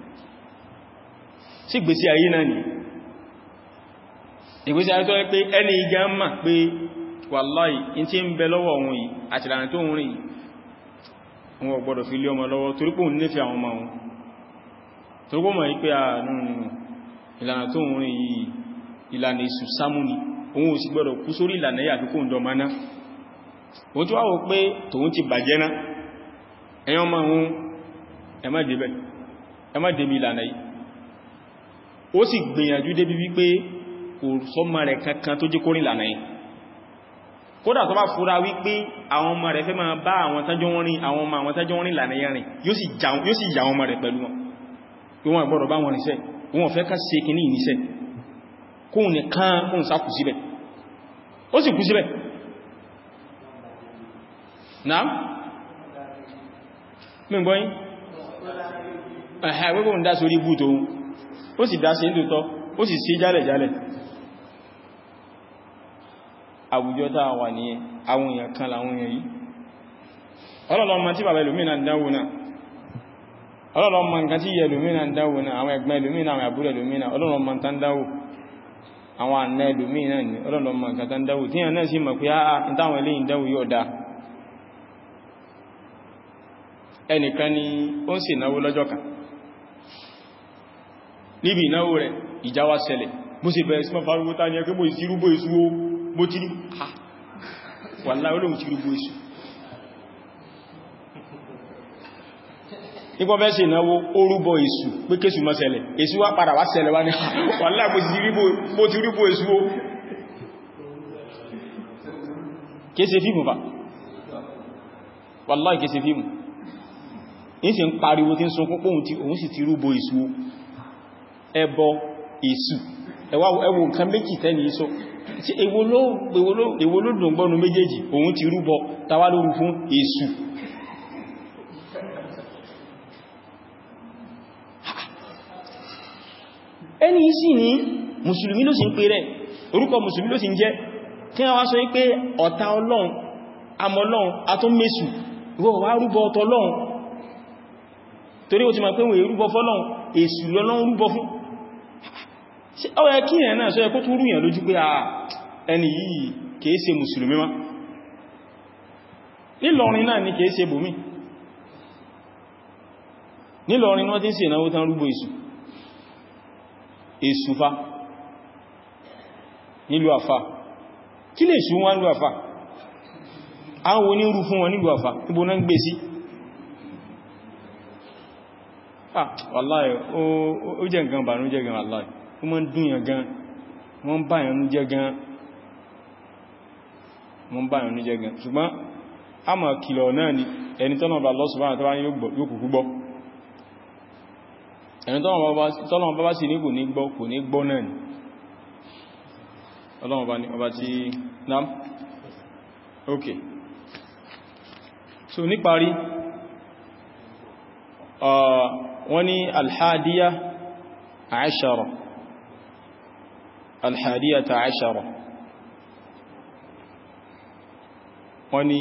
S1: ìgbésí ayé tó rẹ̀ pé ẹni igá ń mà pé wàláì in tí ń bẹ lọ́wọ́ òun yìí àti ìlànà tó ń rìn wọn ò gbọdọ̀ fi lé ọmọ lọ́wọ́ torípò ń nífẹ̀ẹ́ àwọn ọmọ wọn torípò mọ̀ wípé ìlànà tó ń rìn yìí ìlànà èṣù sámú ni òun ò sì gbọ́dọ̀ kú sórí ìlànà yà fi kó ń dọmọ náà wọ́n tó wá wò pé tòun ti bàjẹ́ náà ẹ̀yàn máa ń ẹ má débi ìlànà yìí ó sì gbìyànjú débi wípé kò sọ́mọ rẹ̀ kankan tó jẹ́ kórìn ìlànà yìí kódà tó bá fura wípé àwọn ọmọ rẹ̀ fẹ́ máa bá àwọn tẹ́jọ́ wọ́n rìn ìlànà yẹn rìn yóò sì yà àwọn ọmọ rẹ̀ pẹ̀lú wọn pé wọ́n gbọ́dọ̀ bá wọn rìnṣẹ́ wọ́n fẹ́ ká ṣe kìíní ìníṣẹ́ kóhun nìkan kóhun sá kù síbẹ̀ ó sì kú síbẹ̀ náà mẹ́gbọ́yìn ẹ̀hẹ́ gbogbo ń dá sórí ibú tóhun ó sì dá sí ń tòótọ́ ó sì sí jálẹ̀jálẹ̀ àwùjọ táa wà ní àwọn èèyàn kan láwọn èèyàn yìí ọlọ́lọ́mọ tí bàbá ẹlòmínà ń dáwò náà ọlọ́lọ́mọ nǹkan tí yẹ ẹlòmínà ń dáwò náà àwọn ẹgbẹ́ ẹlòmínà àwọn àbúrò ẹlòmínà ọlọ́lọ́mọ tán dáwò àwọn àna ẹlòmínà ní ọlọ́lọ́mọ nǹkan tán dáwò tí yẹn náà sì mọ̀ pé áá ní táwọn eléyìn dáwò yóò dá ẹnìkan ni ó ń ṣe ìnáwó lọ́jọ́ kan níbi ìnáwó rẹ̀ ìjà wá ṣẹlẹ̀ bó sì bẹ̀rẹ̀ sí mọ́ farúgbó tá ní ẹgbẹ́ bó ìsírúgbó ìsúwó bó tí ní wàláhí olóhun tí rúgbó ìsú ipò bẹ́ ṣe ìnáwó orúbọ ìsú pé kéṣù mọ́ ṣẹlẹ̀ èsú wá padà wá ṣẹlẹ̀ wá ní wàláhí bó ti rúgbó ìsú kéṣe fíìmù fa wàláhí kéṣe fíìmù ní sì ń pariwo tí ń sọ púpọ̀ òun sì ti rúgbó ìsú ẹbọ ìsú ẹwọ nǹkan méjì tẹ́ni ìsọ tí èwo ló dùn gbọ́nu méjèèjì òun ti rúbọ tàwà lóru fún èṣù ẹni sí ní mùsùlùmí ló sì ń pè rẹ̀ orúkọ mùsùlùmí ló sì ń jẹ́ kí wọ́n sọ wípé ọ̀tá ọlọ́run amọ́lọ́run atọ́mẹ́sù wọ́n wá rúbọ ọ̀tọ̀ ọlọ́run torí ó ti máa pé wọ́n rúbọ fọ́lọ́run èṣù lọ́lọ́run rúbọ fún ọwọ́ ẹkí ẹ̀ náà sọ ẹkó tó rúyàn lójú pé ẹni yìí kìí ṣe mùsùlùmí má nílọrin náà ní kìí ṣe bòmí nílọrin wọ́n tí ń ṣe ìnáwó tán rúgbò èṣù fa nílùú àfà kí lè ṣù wọ́n nílùú àfà àwọn onírú fún wọn nílùú àfà níbo náà ń gbé sí wàláhì ó jẹ́ nǹkan bànújẹ́ gan wàláhì ó mọ́ ń dúnyàn gan wọ́n bá ìyànú jẹ́ gan ṣùgbọ́n a mọ̀ kìlọ̀ náà ni ẹni tọ́nà bá Allah subhanahu wa ta'ala yóò kùkú gbọ́ ẹni tọ́nà bá sì ní kò ní gbọ́ náà ni ọlọ́run bá ní ọba tí náà ok so níparí wọ́n ní alhadiya ashara الحادية عشرة وني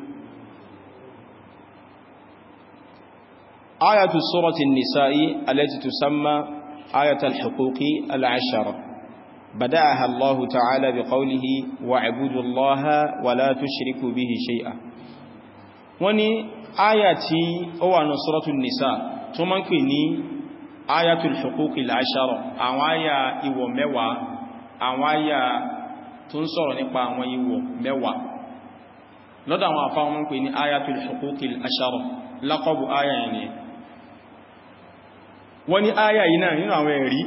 S1: آية سورة النساء التي تسمى آية الحقوق العشرة بدأها الله تعالى بقوله واعبدوا الله ولا تشركوا به شيئا وني آية أولا سورة النساء ثم نكوي آية الحقوق العشرة أو آية إيوة ميوة àwọn àyà tó ń sọ̀rọ̀ nípa àwọn ìwọ̀ mẹ́wàá lọ́dọ̀ àwọn àfá wọn pè ní ayatul huquqil ashara lákọ̀bù àyà ẹni wọ́n ní àyà yìí náà nínú àwọn ẹ̀rí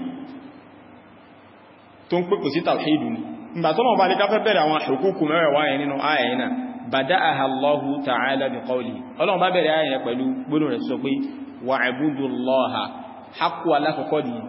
S1: tó ń pèpè sí tawhidu ni ìgbà tó náà bá lè káfẹ́ bẹ̀rẹ̀ àwọn huququ mẹ́wàá yẹn nínú àyà yìí náà bada'aha Allahu ta'ala bi qawlihi Ọlọ́run bá bẹ̀rẹ̀ àyà yẹn pẹ̀lú gbólóhùn rẹ̀ sọ pé wa'budullaha haqqu alákọ̀ọ́kọ́ ni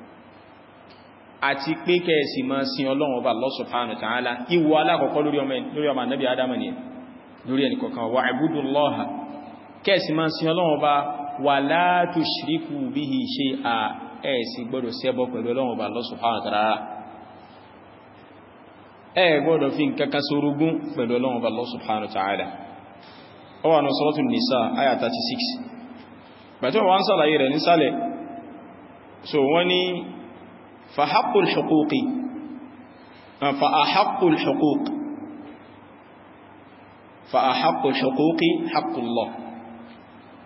S1: àti pé kẹ́ẹ̀sì máa sin Ọlọ́run Ọba Allah subhanahu wa ta'ala ìwọ alákọ̀ọ́kọ́ lórí ọmọ Ànábì Ádámù ni lórí ẹni kọ̀kan wa'budullaha kẹ́ẹ̀sì máa sin Ọlọ́run Ọba wa la tushriku bihi shay'a ẹ̀ẹ̀sì gbọ́dọ̀ ṣẹbọ pẹ̀lú Ọlọ́run Ọba Allah subhanahu wa ta'ala ẹ gbọ́dọ̀ fi nǹkankan sorogún pẹ̀lú Ọlọ́run Ọba Allah subhanahu wa ta'ala ó wà ní Suratul Nisa ayah 36 bàtí wọ́n sàlàyé rẹ̀ nísàlẹ̀ so wọ́n ni فحق الحقوق فأحق الحقوق حق الله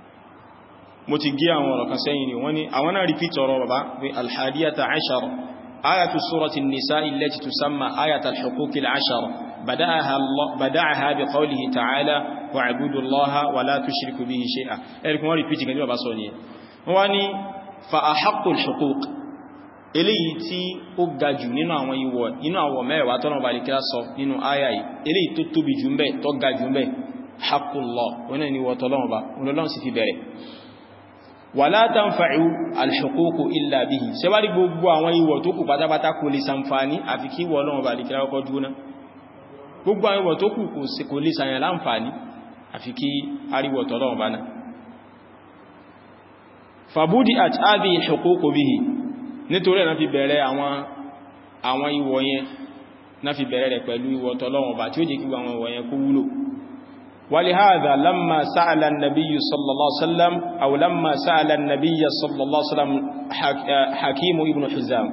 S1: mo ti gé àwọn ọ̀rọ̀ kan sẹ́yìn ni wọ́n ni àwọn náà repeat ọ̀rọ̀ bàbá bí alhadiyata ashara آية سورة النساء التي تسمى آية الحقوق العشر بدأها بقوله تعالى واعبدوا الله ولا تشركوا به شيئا. ẹ̀rìkún wọ́n rìpítì kan ní bàbá sọ ní wọ́n ni فأحق الحقوق eléyìí tí ó ga jù nínú àwọn ìwọ̀ nínú àwọn mẹ́wàá tọ́nà bá lè kíra sọ nínú àyà yìí eléyìí tó tóbi jù ń bẹ tó ga jù ń bẹ haqqullah wọn ni wọ́n tọ́lọ́wọ́ bá olóòlọ́n sì fi bẹ̀rẹ̀ wala tanfa'u al-huququ illa bihi ṣe wá rí gbogbo àwọn ìwọ̀ tó kù pátápátá kò lè ṣàǹfààní àfi kí wọ́n lọ́wọ́ bá lè kíra ọkọ̀ dúnà gbogbo àwọn ìwọ̀ tó kù kò lè ṣàyàn láǹfààní àfi kí aríwọ̀ tọ́lọ́wọ́ bá náà fabudi'at hadhihi al-huququ bihi nítorí náà fi bẹ̀rẹ̀ àwọn ìwọ̀ yẹn náà fi bẹ̀rẹ̀ rẹ̀ pẹ̀lú ìwọ̀ tọ́lọ́wọ́ bá tí ó jẹ́ kí àwọn ìwọ̀ yẹn kó wúlò ولهذا لما سأل النبي صلى الله عليه وسلم أو لما سأل النبي صلى الله عليه وسلم حكيم ابن حزام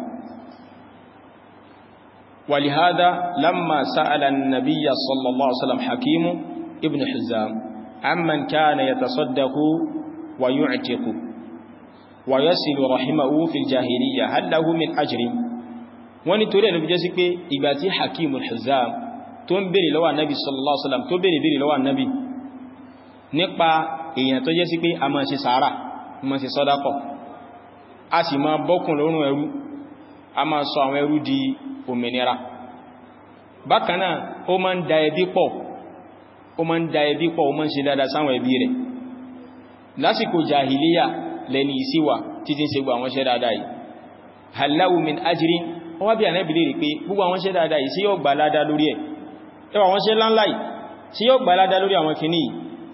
S1: ولهذا لما سأل النبي صلى الله عليه وسلم حكيم ابن حزام عمن كان يتصدق ويعتق ويصل رحمه في الجاهلية هل له من أجر ونتولي نبجاسك إباتي حكيم الحزام tó ń bèèrè lọ́wọ́ Ànábì sallallahu alaihi wasallam tó bèèrè lọ́wọ́ Ànábì nípa èèyàn tó jẹ́ sí pé a máa ṣe sàárà a máa ṣe sọ́dákọ̀ a sì máa bọ́kùn lọ́rùn ẹrú a máa sọ àwọn ẹrú di òmìnira bákan náà ó máa ń da ẹbí pọ̀ ó máa ń ṣe dáadáa sáwọn ẹbí rẹ̀ lásìkò jahiliya lẹ́ni ìsíwà títí ṣe gbọ́ àwọn ṣẹ́ dáadáa yìí hal lahu min ajrin ó wá bí Ànábì lè rí pé gbogbo àwọn ṣẹ́ dáadáa yìí sí yóò gbà ládá lórí ẹ̀ ẹwà wọn ṣe láńláì tí yóò gbà ládá lórí àwọn kìíní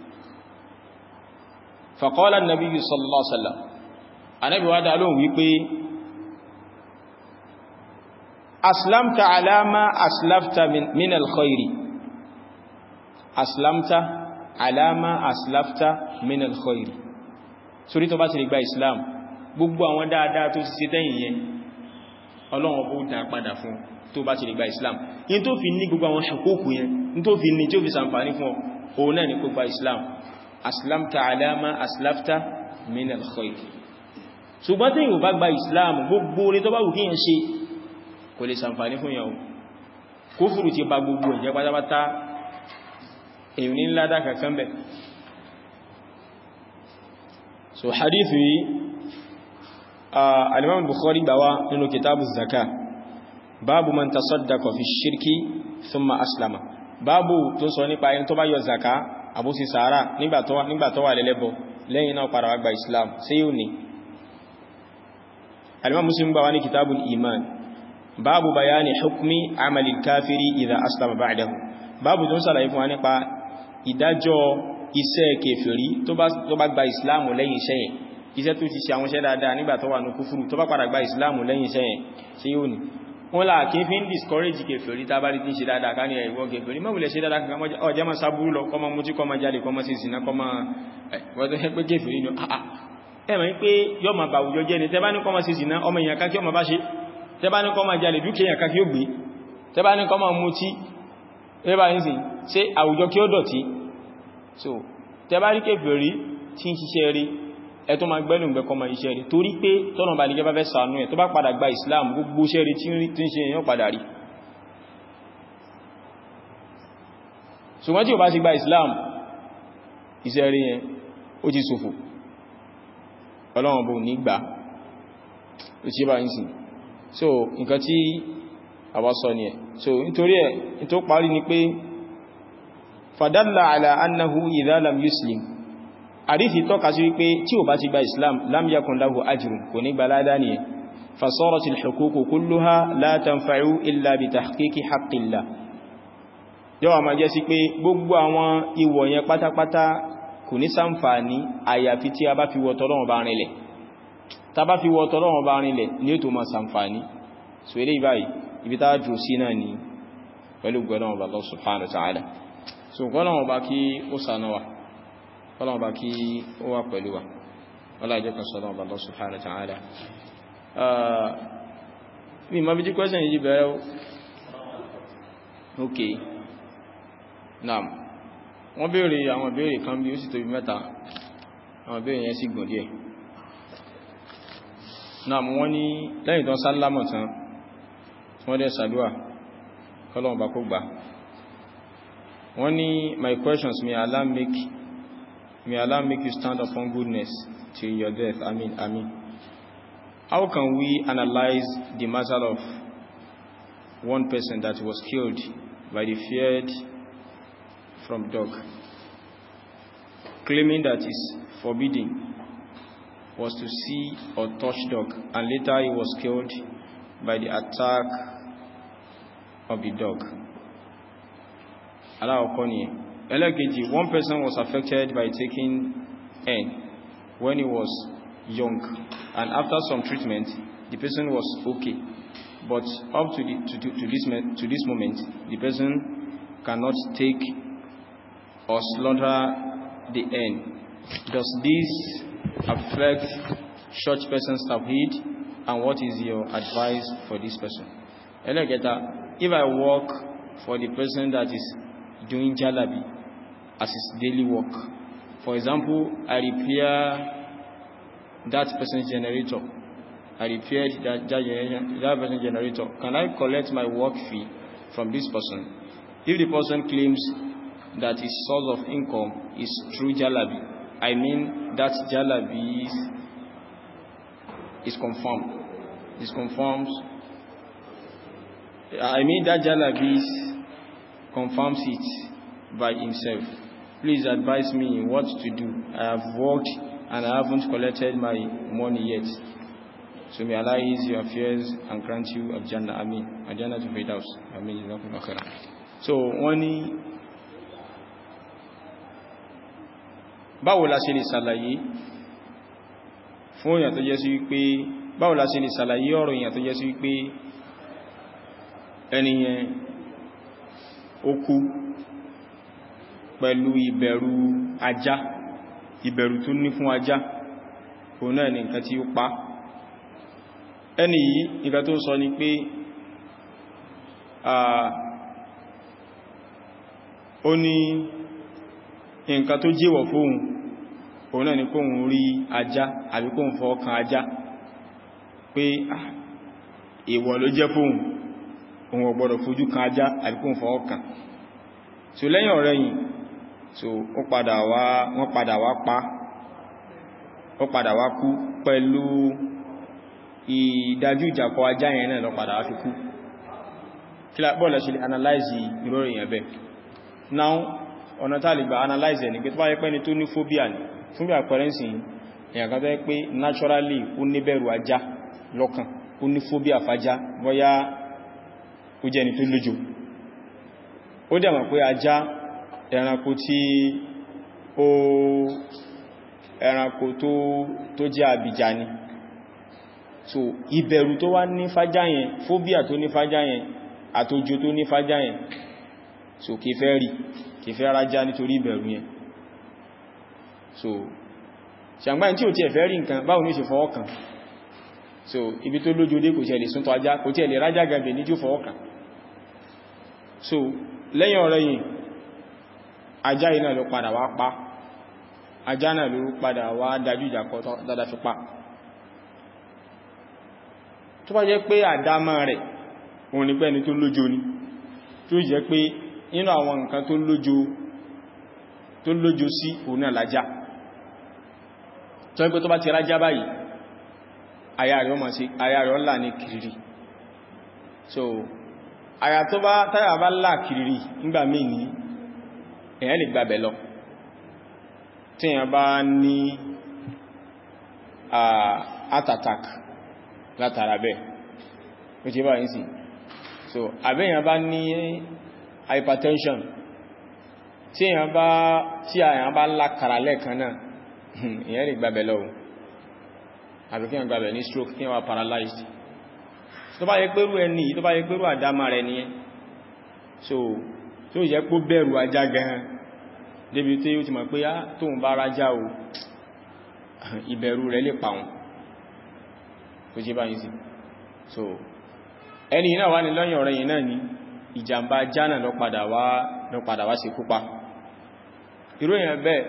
S1: faqala an-nabiyyu sallallahu alaihi wasallam Ànábì wá dá lóhùn wípé aslamta ala ma aslafta min al-khayri aslamta ala ma aslafta min al-khayri sórí tó bá ti lè gba Islam gbogbo àwọn dáadáa tó ti ṣe tẹ́yìn yẹn Ọlọ́run bó dá padà fún tó bá ti lè gba Islam in tó fi ní gbogbo àwọn ṣàkókò yẹn in tó fi ní tí ó fi ṣàǹfààní fún òun náà ní kó gba Islam aslamta ala ma aslafta min al-khayr ṣùgbọ́n tí yíò bá gba Islam gbogbo orí tó bá wù kí yẹn ṣe kò lè ṣàǹfààní fún yẹn kúfùrù ti ba gbogbo ìjẹ́ pátápátá èyí ní ládá kankan bẹ̀ so hadith yìí al-Imam Bukhari gbà nínú kitabu zaka báàbù man tasaddaqa fi shirki thumma aslama báàbù tó sọ nípa ẹni tó bá yọ zaka àbúsí sàárà nígbà tó wà lẹ́lẹ́bọ lẹ́yìn náà padà wá gba Islam sí yóò ní al-Imam Muslim gbà wá ní kitabul iman báàbù bayani hukmi amali kafiri idha aslama ba'dahu báàbù tó ń sàlàyé fún wa nípa ìdájọ́ iṣẹ́ kèfèrí tó bá gba Islam lẹ́yìn iṣẹ́ yẹn iṣẹ́ tó ti ṣe àwọn iṣẹ́ dáadáa nígbà tó wà ní kúfúrú tó bá padà gba Islam lẹ́yìn iṣẹ́ yẹn sí yóò ní wọ́n láà kí fi ń discourage kèfèrí tàbárí tí ń ṣe dáadáa ká ní ẹ̀wọ́ kèfèrí mọ́wùlẹ̀ ṣe dáadáa kan ọjẹ́ ma sábúrú lọ kọmọ mú tí kọmọ jálè kọmọ sí ìsìná kọmọ ẹ̀wọ́n pé kèfèrí ní ẹ̀mọ̀ pé yọ ma bà àwùjọ jẹ́ ni tẹ́bá ní kọmọ sí ìsìná ọmọ èèyàn ká kí ọmọ bá ṣe tẹ́bá ní kọmọ jálè dúkìá èèyàn ká kí ó gbé tẹ́bá ní kọmọ mú tí ẹbá ní sí ṣe àwùjọ kí ó dọ̀tí so tẹ́bá rí kèfèrí tí ń ṣiṣẹ́ rí ẹ̀tọ́ ma gbẹ́lù ń gbẹ́kọ́ ma iṣẹ́ rí torí pé tọ́nà bá lè gẹ́bá fẹ́ ṣàánú ẹ̀ tó bá padà gba Islam gbogbo iṣẹ́ rí tí ń ṣe èyàn padà rí ṣùgbọ́n tí ó bá ti gba Islam iṣẹ́ rí yẹn ó ti ṣòfò Ọlọ́run bó ní gbà ó ti bá ń sìn so nǹkan tí àwa sọ ni ẹ̀ so nítorí ẹ̀ tó parí ni pé fadalla ala annahu idha lam yuslim àdífì tọ́ka sí wípé tí ò bá ti gba Islam lam yakun lahu ajrun kò ní gbalada ni fasaratil huququ kulluha la tanfa'u illa bi tahqiqi haqqillah yóò wà máa jẹ́ sí pé gbogbo àwọn ìwọ̀ yẹn pátápátá kò ní ṣàǹfààní àyàfi tí a bá fi wọ t'Ọlọ́run bá rinlẹ̀ ta bá fi wọ t'Ọlọ́run bá rinlẹ̀ ní ètò máa ṣàǹfààní so ilé ìbáyìí ibi tá jù sí náà ni pẹ̀lú gbọ́nà ọba Allah subhanahu wa ta'ala so gbọ́nà ọba kí ó sànà Ọlọ́run bá kí ó wà pẹ̀lú wa ọlájẹ́ kan sọ́lọ́run bá Allah subhanahu wa ta'ala mi ma bí jí question yìí bẹ̀rẹ̀ ok naam wọ́n béèrè àwọn béèrè kan bí ó sì tóbi mẹ́ta àwọn béèrè yẹn sì gùn díẹ̀ naam wọ́n ní lẹ́yìn tán sálámọ̀ tán wọ́n dẹ̀ ṣàdúà kọ́lọ̀ bá kó gbà. Wọ́n ní my questions, may Allah make you stand upon goodness till your death. Amin. Amin. How can we analyze the matter of one person that was killed by the feared from dog, claiming that is forbidden was to see or touch dog, and later he was killed by the attack of the dog? One person was affected by taking N when he was young, and after some treatment the person was okay, but up to this moment the person cannot take or slaughter the N. Does this affect such person's tawhid, and what is your advice for this person? If I work for the person that is doing jalabi as his daily work, for example, I repair that person's generator, that person's generator, can I collect my work fee from this person if the person claims that his source of income is through jalabi? I mean that jalabi is confirmed. I mean that jalabi confirms it by himself. Please advise me what to do. I have worked and I haven't collected my money yet. So may Allah ease your affairs and grant you Al-Jannah. Amin. Al-Jannah to Firdaus. Amin. So wọ́n ní báwo la ṣe lè ṣàlàyé fún èèyàn tó jẹ́ sí wípé báwo la ṣe lè ṣàlàyé ọ̀rọ̀ èèyàn tó jẹ́ sí wípé ẹniyàn ó kú pẹ̀lú ìbẹ̀rù ajá, ìbẹ̀rù tó ní fún ajá, òun náà ni nǹkan tí ó pa. Ẹni yìí nǹkan tó sọ ni pé ó ní nǹkan tó jẹ́wọ̀ fóun, òun náà ni kóhun rí ajá àbí kóhun fọwọ́ kan ajá, pé èèwọ̀ ló jẹ́ fóun, òun ò gbọdọ̀ fojú kan ajá àbí kóhun fọwọ́ kan. So lẹ́yìn ọ̀rẹ́yìn, so wọ́n padà wá kú pẹ̀lú ìdájú ìjàkọ ajá yẹn náà lọ padà wá fi kú. Kí la bọ́ọ̀lẹ̀ ṣe lè analyze ìrọ̀rìn yẹn bẹ́ẹ̀. Now ọ̀nà tá lè gba analyze ẹni pé tó bá yẹ pé ní tó ní phobia ní fún bí àpẹẹrẹ sí èyàn kan tó yẹ pé naturally ó ní bẹ̀rù ajá lọ́kàn, ó ní phobia fajá, bóyá ó jẹ́ ni tó lójò. Ó dẹ̀ mọ̀ pé ajá ẹranko tó jẹ́ àbìjà ni. So ìbẹ̀rù tó wá ní fajá yẹn, phobia tó ní fajá yẹn àtòjò tó ní fajá yẹn, so kìfẹ́ rájá nítorí ìbẹ̀rù yẹn. So ṣàgbáyìn tí ò tí ẹ̀fẹ́ rí nǹkan báwo ní ṣe fọwọ́ kàn. So ibi tó lójódé kò tí ẹ̀ lè súntọ ajá, kò tí ẹ̀ lè rájá gẹ̀gẹ̀ ní tí ó fọwọ́ kàn. So lẹ́yìn ọ̀rẹ́ yìí ajá yìí náà ló padà wá pa, ajá náà ló padà wá dájú ìjàkọ́ dáadáa fi pa. Tó bá jẹ́ pé àdámọ́ rẹ̀ òun ní pẹ́ni tó lójó ni, tó jẹ́ pé nínú àwọn nǹkan tó lójó sí òun náà lájá, tó jẹ́ pé tó bá ti rájá báyìí àyà rẹ̀ ọlá ní kìrìrì. So àyà tó bá táyà bá lá kìrìrì nígbà míì ní èyàn lè gbàbẹ̀ lọ tí èyàn bá ní heart attack látara bẹ́ẹ̀, ó ti bá yìí sí. So àbẹ́yàn bá ní hypertension tí àyàn bá lákàrà lẹ́ẹ̀kan náà èyàn lè gbàbẹ̀ lọ, àbí kí èyàn gbàbẹ̀ ní stroke, kí èyàn wà paralyzed. Tó bá yẹ pẹ́rú ẹni, tó bá yẹ pẹ́rú àdámà rẹ̀ ní ẹ, so tó yẹ pó bẹ̀rù ajá gan débi tí ó ti mọ̀ pé tó ń bá rájá o ìbẹ̀rù rẹ̀ lè pa wọn, tó ṣe báyìí sí. So ẹni náà wá ní lọ́yìn ọ̀rẹ́ yìí náà ní ìjàmbá ajá náà lọ padà wá sí kúpa. Irú èyàn bẹ́ẹ̀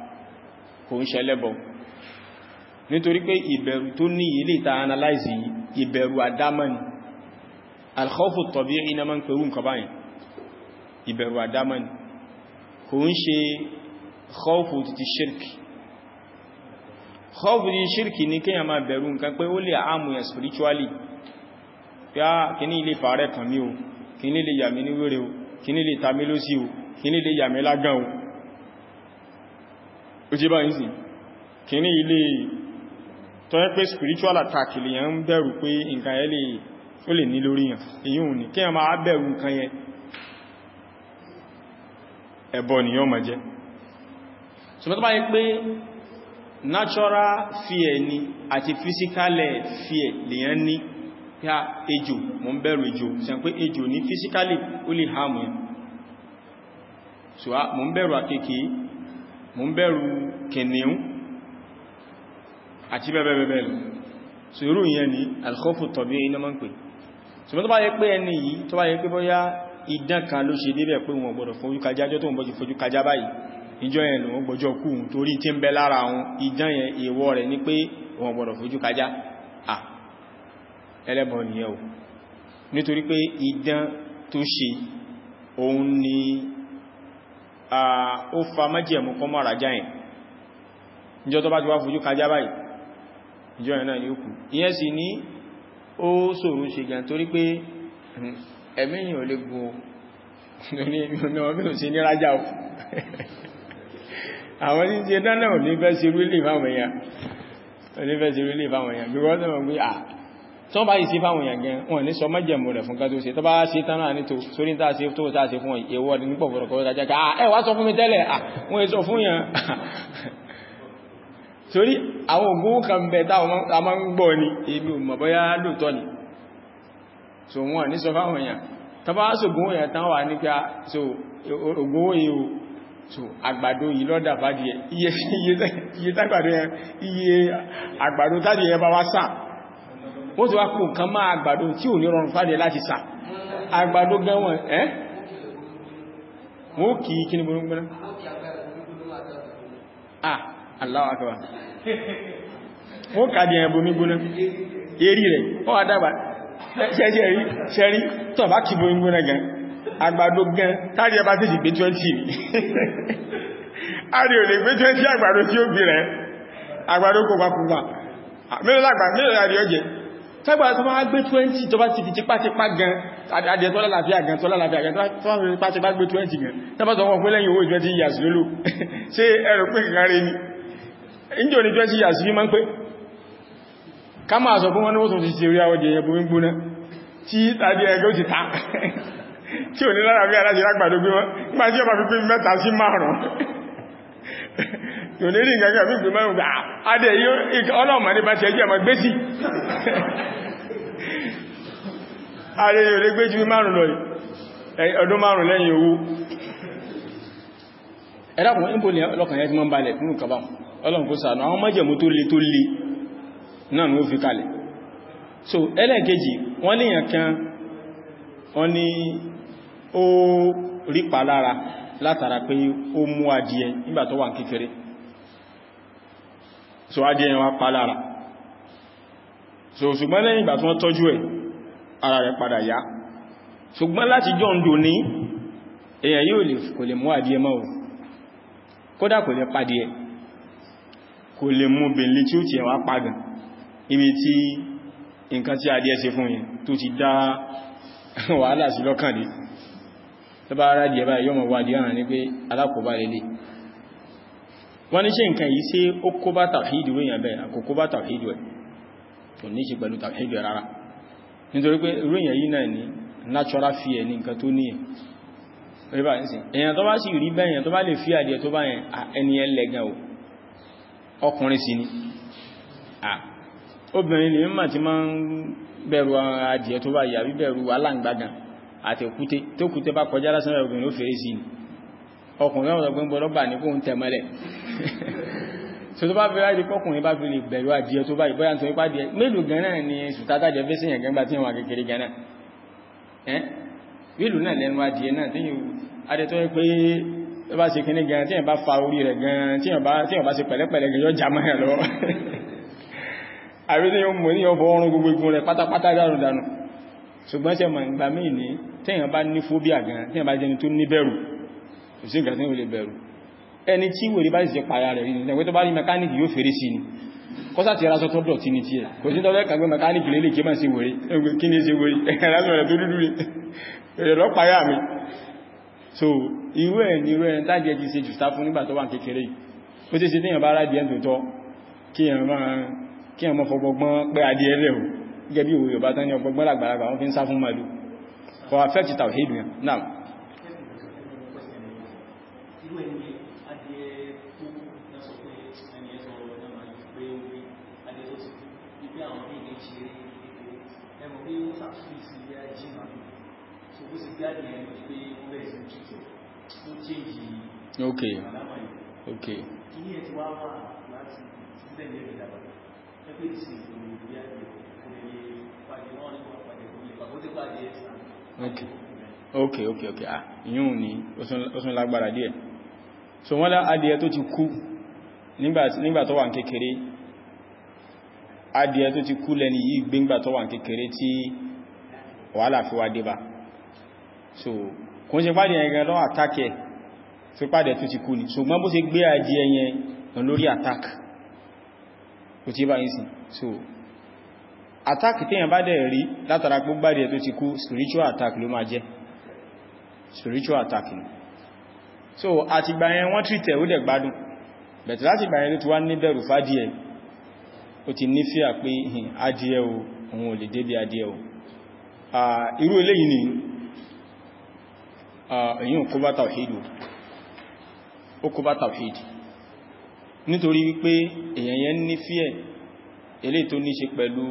S1: kò ń ṣẹlẹ́bọ, nítorí pé ìbẹ̀rù tó ní ilé ìta analyze yìí ìbẹ̀rù àdámọ́ni al-khawfu at-tabi'i na man pẹ̀rù nǹkan báyìí ìbẹ̀rù àdámọ́ni kò ń ṣe khawfu ti ṣírkì khawfu ti ṣírkì ní kíyàn máa bẹ̀rù nǹkan pé ó lè àmù yẹn spiritually yá kíní ilé fàárẹ̀ kàn mí o kíní lè yà mí ní wéré o kíní lè ta mí lósí o kíní lè yà mí lágán o ó jẹ́ báyìí sí kíní ilé tó yẹ pé spiritual attack lè yàn ń bẹ̀rù pé nǹkan ẹ ó lè ní lórí yàn èyí ò ní kíyàn máa bẹ̀rù nǹkan yẹn ẹbọ nìyàn máa jẹ́ ṣùgbọ́n tó bá yẹ pé natural fear ni àti physical fear lèyàn ní ya ejò mo ń bẹ̀rù ejò ṣe pé ejò ní physically ó lè harm yẹn so mo ń bẹ̀rù àkekèé mo ń bẹ̀rù kìnìún àti bẹ́ẹ̀bẹ́ẹ̀bẹ́ẹ̀ lọ so irú ìyẹn ni al-khawfu at-tabi'i iná máa ń pè so tó bá yẹ pé ẹni yìí tó bá yẹ pé bóyá idán kan ló ṣe débẹ̀ pé wọn gbọ́dọ̀ fojú kajá jọ́ tó ń bọ́jú fojú kajá báyìí ìjọ yẹn lò wọ́n gbọ́jọ́ kú torí tí ń bẹ lára àwọn idán yẹn èèwọ̀ rẹ̀ ní pé wọn gbọ́dọ̀ fojú kajá ẹlẹ́bọ nìyẹn o nítorí pé idán tó ṣe òun ni ó fa májẹ̀mú kọ́ mọ́ àrájá yẹn ìjọ tó bá ti wá fojú kajá báyìí ìjọ yẹn náà ni ó kú ìyẹn sì ní ó ṣòro ṣe gan torí pé ẹ̀mẹ́yìn ò lè gun ọmọ bí ó ṣe ní rájá o àwọn tí ṣe dáná ò ní fẹ́ ṣe rílì fáwọn èèyàn bí wọ́n tẹ́mọ̀ pé tó bá yìí sí fáwọn èèyàn gan wọn ní sọ májẹ̀mú rẹ̀ fún ká tó ṣe tó bá ṣe tánà ní tó sórí tàà ṣe tó tàà ṣe fún èèwọ̀ ní pọ̀pọ̀lọpọ̀ ìdájá ká ẹ wá sọ fún mi tẹ́lẹ̀ wọ́n èso fún yàn torí àwọn ògùn kan bẹ táwọn a máa ń gbọ́ ni èmi ò mọ̀ bóyá lóòtọ́ ni so wọ́n ní sọ fáwọn èèyàn tó bá sògùn èèyàn tán wà ní pé so ògùn òye o so àgbàdo yìí lọ́dà fàdí ẹ iye tágbàdo yẹn iye àgbàdo tàbí ẹ bá wá sà wọ́n ti wá kó nǹkan máa àgbàdo tí ò ní rọrùn fàdí ẹ láti sà àgbàdo gan wọn wọ́n kì í kí ní gbogbo náà Allahu Akbar wọ́n kàdì ẹ̀bù ní gbóná èrí rẹ̀ wọ́n àdágbà ṣẹ́rí tọ́ bá kìbò ní gbóná gan àgbàdo gan tàbí ẹbá tí sì gbé 20 àrí ò lè gbé 20 àgbàdo tí ó gbé rẹ̀ àgbàdo kò bá kúgbà mẹ́rin àrí ọjẹ́ tẹ́gbà tó bá gbé 20 tó bá ti fi tipátipá gan adìẹ tó lálàáfíà gan tó bá gbé 20 gan tẹ́bà tó wọ́n pé lẹ́yìn owó 20 years lólò ṣe ẹ̀rọ pé kìkàrí ni ìjọ ní 20 years fi máa ń pé ká máa sọ fún wọn ní ó tún ti ṣe orí àwọ̀dẹ̀ ẹ̀yẹ bomi gbóná tí tàbí ẹgbẹ́ ó ti ta tí ò ní lára bí aláṣẹ lágbàdo gbé wọn nígbà tí ọba fi pé 3 sí 5 tò ní rí nǹkan bí gbé márùn gbà adẹ ọlọ́mọ ní bá ti ẹjẹ́ ọmọ gbé sí adẹ yóò lè gbé ju 5 lọ ọdún 5 lẹ́yìn owó ẹ̀dàkùn ìbò ní ọlọ́kàn yẹ́ tí wọ́n balẹ̀ nínú kàbá ọlọ́run kó ṣàánú àwọn májẹ̀mú tó le náà ni ó fi kalẹ̀ so ẹlẹ́ẹ̀kejì wọ́n léèyàn kan wọ́n ní ó rípa lára látara pé ó mú adìẹ nígbà tó wà ní kékeré so adìẹ yẹn wá pa lára so ṣùgbọ́n lẹ́yìn ìgbà tí wọ́n tọ́jú ẹ̀ ara rẹ̀ padà yá ṣùgbọ́n láti jọ ń dò ní èèyàn yóò kò lè mú adìẹ mọ́ kódà kò lè pàdé ẹ̀ kò lè mú bèèlì tí ó ti ẹ̀wà pàgàn ibi tí nǹkan tí adìẹ ṣe fún yẹn tó ti dá wàhálà sí lọ́kàndé tó bá rá díẹ̀ báyìí yóò mọ̀ wádìí hàn ní pé alákòóbá lélẹ̀ wọ́n ní ṣe nǹkan yìí ṣe ó kó bá tàwhídù èèyàn bẹ́ẹ̀ àkókò bá tàwhídù ẹ̀ kò ní ṣe pẹ̀lú tàwhídù ẹ̀ rárá nítorí pé irú èèyàn yìí náà ní natural fear ní nǹkan tó ní èèyàn tó bá sì rí bẹ́yẹn tó bá lè fi adìẹ tó bá yẹn ẹni ẹlẹ́gàn ọkùnrin sí ni obìnrin lè mọ̀ tí máa ń bẹ̀rù adìẹ tó bá yà bí bẹ̀rù aláǹgbàgàn àti òkúté tó kúté bá kọjá lásán obìnrin ó fèrè sí ni ọkùnrin ọ̀rọ̀ gbẹ́gbẹ́ lọ́gbà ní kóhun tẹ̀mọ́lẹ̀ so tó bá fi rádi kọkùnrin bá fi lè bẹ̀rù adìẹ tó bá ìbọ́yà tó ipá díẹ̀ mélòó gan náà ni sùtátàjẹ fẹ́ sí ẹ̀gẹ́gbà tí wọ́n kékeré gan náà mélòó náà lẹ́nu adìẹ náà tí yóò adẹ tó yẹ pé ó bá ṣe kíní gan tí yẹn bá fa orí rẹ̀ gan tí yẹn bá ṣe pẹ̀lẹ́pẹ̀lẹ́ gan yóò já mọ́ ẹ̀ lọ àbí tí yóò mú ní ọ̀fọ̀ ọrùn gbogbo igun rẹ̀ pátápátá dánù ṣùgbọ́n ṣe mọ̀ ìgbà míì ní tẹ́yàn bá ní fóbíà gan tẹ́yàn bá jẹni tó ní bẹ̀rù kò sí nǹkan tí ó lè bẹ̀rù ẹni tí wèrè bá sì ṣe pàyà rẹ̀ rí nílẹ̀ tó bá rí mẹkáníkì yóò fèrè sí ni kọ́sà ti raṣọ tó dọ̀tí ní tí ẹ̀ kò sí tọ́fẹ́ kàgbé mẹkáníkì lè kí máa sí wèrè kí ní ṣe wèrè ẹ̀rọ rẹ̀ tó dúdú ẹ̀rọ pàyà mi so irú ẹ̀ ni irú ẹ̀ tàbí ẹ̀ ti ṣe jù sá fún nígbà tó wà kékeré ó ti ṣe tí èèyàn bá rádìí ẹ̀ tó tọ́ kí èèyàn mọ́ fọgbọgbọ́n pẹ́ adìẹ rẹ̀ o gẹ́gẹ́ bí òwe ọba tán ní ọgbọgbọ́n lágbàlagbà wọ́n fi ń sá fún màlúù for affect tawhid yẹn náà okay okay okay ìyún ni ó tún lágbára díẹ̀ so wọ́n lá adìẹ tó ti kú nígbà tó wà kékeré adìẹ tó ti kú lẹ́ni yìí gbéngbà tó wà kékeré tí wàhálà fi wá débá so kò ń ṣe pàdé ẹ̀gẹ́ lọ́wọ́ àtàkì ẹ̀ fi pàdé tó ti kú ni ṣùgbọ́n bó ṣe gbé adìẹ yẹn lórí attack kò tí bá yìí sí so attack tí yẹn bá dẹ̀ rí látara gbogbo adìẹ tó ti kú spiritual attack ló máa jẹ́ spiritual attack ni so àti gbà yẹn wọ́n treat ẹ̀ ó dẹ̀ gbádùn bẹ̀tẹ̀ láti gbà yẹn ló ti wá ní bẹ̀rù fádìẹ ó ti ní fíà pé adìẹ o òun ò lè débi adìẹ o irú eléyìí ni èyí ò kó bá tawhidu ó kó bá tawhid nítorí wípé èyàn yẹn ní fíẹ̀ eléyìí tó ní ṣe pẹ̀lú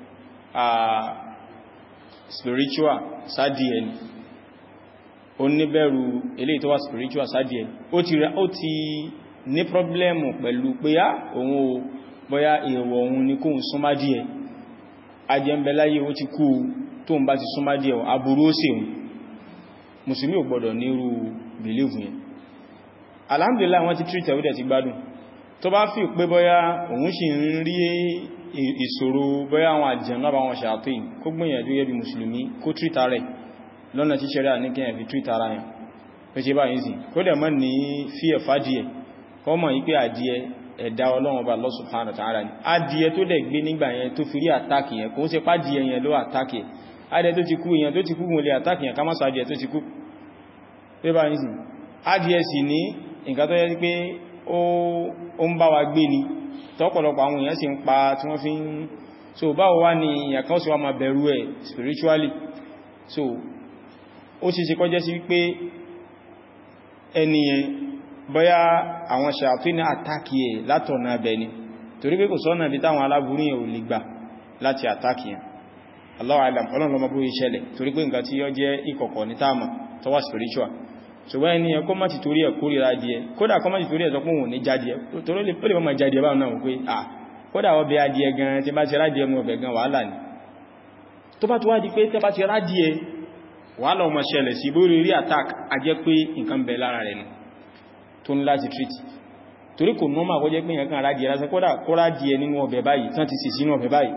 S1: spiritual sádìẹ ni ó ní bẹ̀rù eléyìí tó wá spiritual sádìẹ ó ti ní problemu pẹ̀lú pé òun ò bóyá èèwọ̀ òun ní kóhun súnmádìẹ ajẹ́mbẹ̀láyé ó ti kú tó ń bá ti súnmádìẹ aburú ó sì òun mùsùlùmí ò gbọdọ̀ nírú believe yẹn alhamdulillah wọ́n ti treat ẹ̀wọ́dẹ̀ ti gbádùn tó bá fi pé bóyá òun sì ń rí ìṣòro bóyá àwọn àjẹ̀nà bá wọn ṣàtìn kó gbìyànjú yẹ́ bí mùsùlùmí kó treat ara rẹ̀ lọ́nà tí ṣẹ̀ríà ní kíyàn fi treat ara yẹn pé ṣe báyìí sí kó dẹ̀ mọ́ ní fí ẹ̀fà díẹ̀ kọ́ mọ̀ yí pé adìẹ ẹ̀dá Ọlọ́run Ọba Allah subhanahu wa ta'ala ni adìẹ tó dẹ̀ gbé nígbà yẹn tó fi rí àtàkì yẹn kò ń ṣe pádìẹ yẹn ló àtàkì adìẹ tó ti kú yẹn tó ti kú gùn lè àtàkì yẹn ká má sọ adìẹ tó ti kú pé báyìí sí adìẹ sì ní nǹkan tó yẹ pé ó ń bá wa gbé ni tọ́pọ̀lọpọ̀ àwọn èèyàn sì ń pa tí wọ́n fi ń so báwo wá ní ìyàkan sí wá máa bẹ̀rù ẹ̀ spiritually so ó sì ṣe kọjẹ́ sí wípé ẹniyẹn bóyá àwọn ṣàtúí ní àtàkì ẹ̀ látọ̀nà abẹ ni torí pé kò sọ́nà bí táwọn aláburú yẹn ò lè gbà láti àtàkì yẹn Allahu a'lam ọlọ́lọ́mọ bó ìṣẹ̀lẹ̀ torí pé nǹkan tí ó jẹ́ ìkọ̀kọ̀ ní táàmà tó wà spiritual ṣùgbọ́n ẹni ẹ kó má ti torí ẹ̀ kórìíra adìẹ kódà kó má ti torí ẹ̀ sọ pé òun ní jádìẹ torí ó lè mọ́ jádìẹ báwọn náà wọ́n pé kódà ọbẹ̀ adìẹ gan tí bá ti rádìẹ mú ọbẹ̀ gan wàhálà ni tó bá tó wá di pé tẹ́ bá ti rádìẹ wàhálà ọmọ ṣẹlẹ̀ sí bórí rí attack a jẹ́ pé nǹkan bẹ lára rẹ̀ nù tó ní láti treat torí kò nọ́mà kó jẹ́ pé yẹn kan rádìẹ lásán kódà kó rádìẹ nínú ọbẹ̀ báyìí tán ti sì sínú ọbẹ̀ báyìí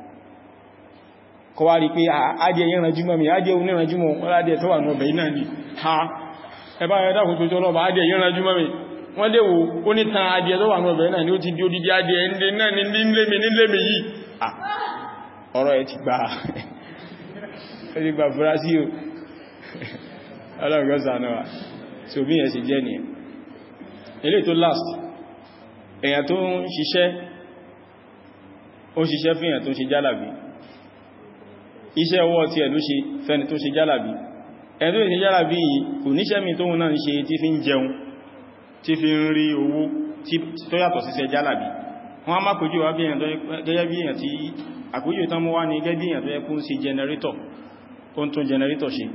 S1: kó wá rí pé adìẹ yẹn ranjúmọ́ mi adìẹ oníranjúmọ́ wọ́n rádìẹ tó wà ní ọbẹ̀ náà ni ha ẹbá ẹ̀dá kò tó jọlọ bá adìẹ yẹn ranjúmọ́ mi wọ́n lè wo ó ní tan adìẹ tó wà ní ọbẹ̀ náà ni ó ti di odidi adìẹ ẹ̀ndẹ̀ náà ní nílémi yìí ọ̀rọ̀ ẹ̀ ti gbà fúra sí o ọlọ́gọ́sà náà tí òbí yẹn sì jẹ́ nìyẹn ilé tó last èyàn tó ń ṣiṣẹ́ fún èyàn tó ń ṣe jálàbí iṣẹ́ ọwọ́ tí ẹ̀ ló ṣe fẹ́ni tó ṣe jálàbí ẹni tó ṣe jálàbí yìí kò níṣẹ́ mi tóhun náà ń ṣe tí fi ń jẹun tí fi ń rí owó tó yàtọ̀ síṣẹ́ jálàbí wọ́n á má kojú wá gẹ́gẹ́ bí èyàn tí àkójú ìtàn mọ́ wá ní gẹ́gẹ́ bí èyàn tó yẹ kó ń ṣe jẹnẹrétọ̀ ó ń tún jẹnẹrétọ̀ ṣe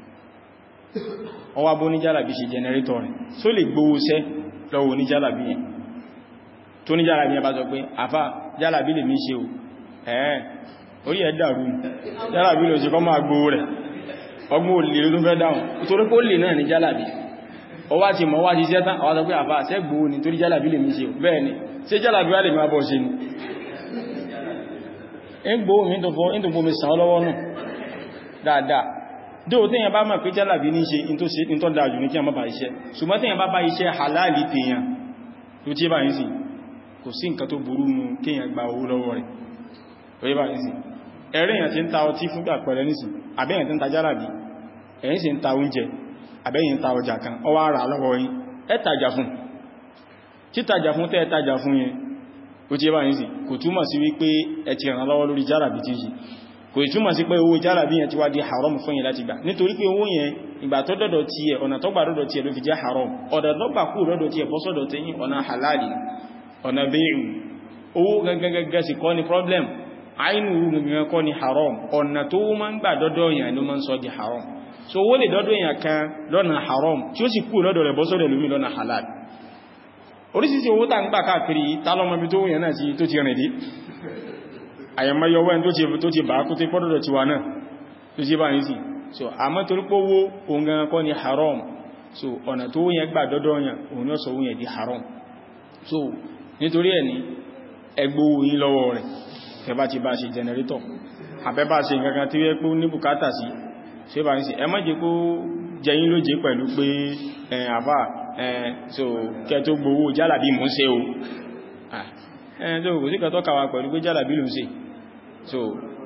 S1: ọwá bó ní jálàbí ṣe jẹnẹrétọ̀ rẹ̀ só lè gbówó sẹ́ lọ́wọ́ ní jálàbí yẹn tó ní jálàbí yẹn bá sọ pé àfá jálàbí lè mí ṣe o orí ẹ̀ dàrú jálàbí lọ sí kọ́ máa gbówó rẹ̀ ọgbọ́n olè ló tún fẹ́ dáhùn torí pé ó lè náà ní jálàbí ọwá ti mọ̀ wá ti ṣẹ́ tán àwọn sọ pé àfá àṣẹ́ gbówó ni torí jálàbí lè mí ṣe o bẹ́ẹ̀ ni ṣé jálàbí wá lè máa bọ́ ṣe ni ẹgbò mi tó fún mi sàn lọ́wọ́ nù dáadáa dóò tí yẹn bá mọ̀ pé jálàbí ní ṣe in tó dájú ní kí a má bá iṣẹ́ ṣùgbọ́n tí yẹn bá bá iṣẹ́ halali tèèyàn tó tí bá yìí sí kò sí nǹkan tó burú nù kí yẹn gba owó lọ́wọ́ rẹ̀ tó bá yìí sí ẹ̀rẹ́ yẹn tí ń ta ọtí fún àpẹẹrẹ nísì àbẹ́yẹn tí ń ta jálàbí ẹ̀yìn sì ń ta oúnjẹ àbẹ́yìn ń ta ọjà kan ó wá rà lọ́wọ́ yín ẹ tajà fún títajà fún tẹ́ tajà fún yẹn ó tí bá yìí sí kò túmọ̀ sí wípé ẹ ti ràn lọ́wọ́ lórí jálàbí tí yìí kò túmọ̀ sí pé owó jálàbí yẹn ti wá di haram fún yín láti gbà nítorí pé owó yẹn ìgbà tó dọ́dọ̀ tí ẹ ọ̀nà tó gbà dọ́dọ̀ tí ẹ ló fi jẹ́ haram ọ̀dọ̀ tó gbà kú dọ́dọ̀ tí ẹ bọ́ sọ́dọ̀ tí yín ọ̀nà halali ọ̀nà bẹ́ẹ̀rù owó gẹ́gẹ́gẹ́ sí kọ́ ni problem àínú gẹ́gẹ́ kọ́ ni haram ọ̀nà tó máa ń gbà dọ́dọ̀ yẹn ló máa ń sọ di haram so owó lè dọ́dọ̀ yẹn kan lọ́nà haram tí ó sì kú lọ́dọ̀ rẹ̀ bọ́ sọ́dọ̀ lómi lọ́nà halal oríṣiríṣi owó tá ń gbà káàkiri tálọ́mọbi tó yẹn náà tó ti rìn dé àyẹ̀mọ́yọwẹ́ tó ti bá kú tí pọ́dọ̀dọ̀ ti wà náà tó ti bá ní sí so àmọ́ torí pé owó oǹgan kọ́ ni haram so ọ̀nà tó yẹn gbà dọ́dọ̀ yẹn òun ní ọ̀sọ̀ yẹn di haram so nítorí ẹni ẹgbówó yí lọ́wọ́ rẹ̀ tẹbá ti bá ṣe generator àbẹ́bá ṣe nǹkan tí wẹ́ pé ní bùkátà sí ṣe bá ní sí ẹ má jẹ́ kó jẹyìn lóje pẹ̀lú pé àbá so kẹ tó gbówó jálàbí mú ṣe o so kò sí kẹtọ́ kàwà pẹ̀lú pé jálàbí ló ń ṣe so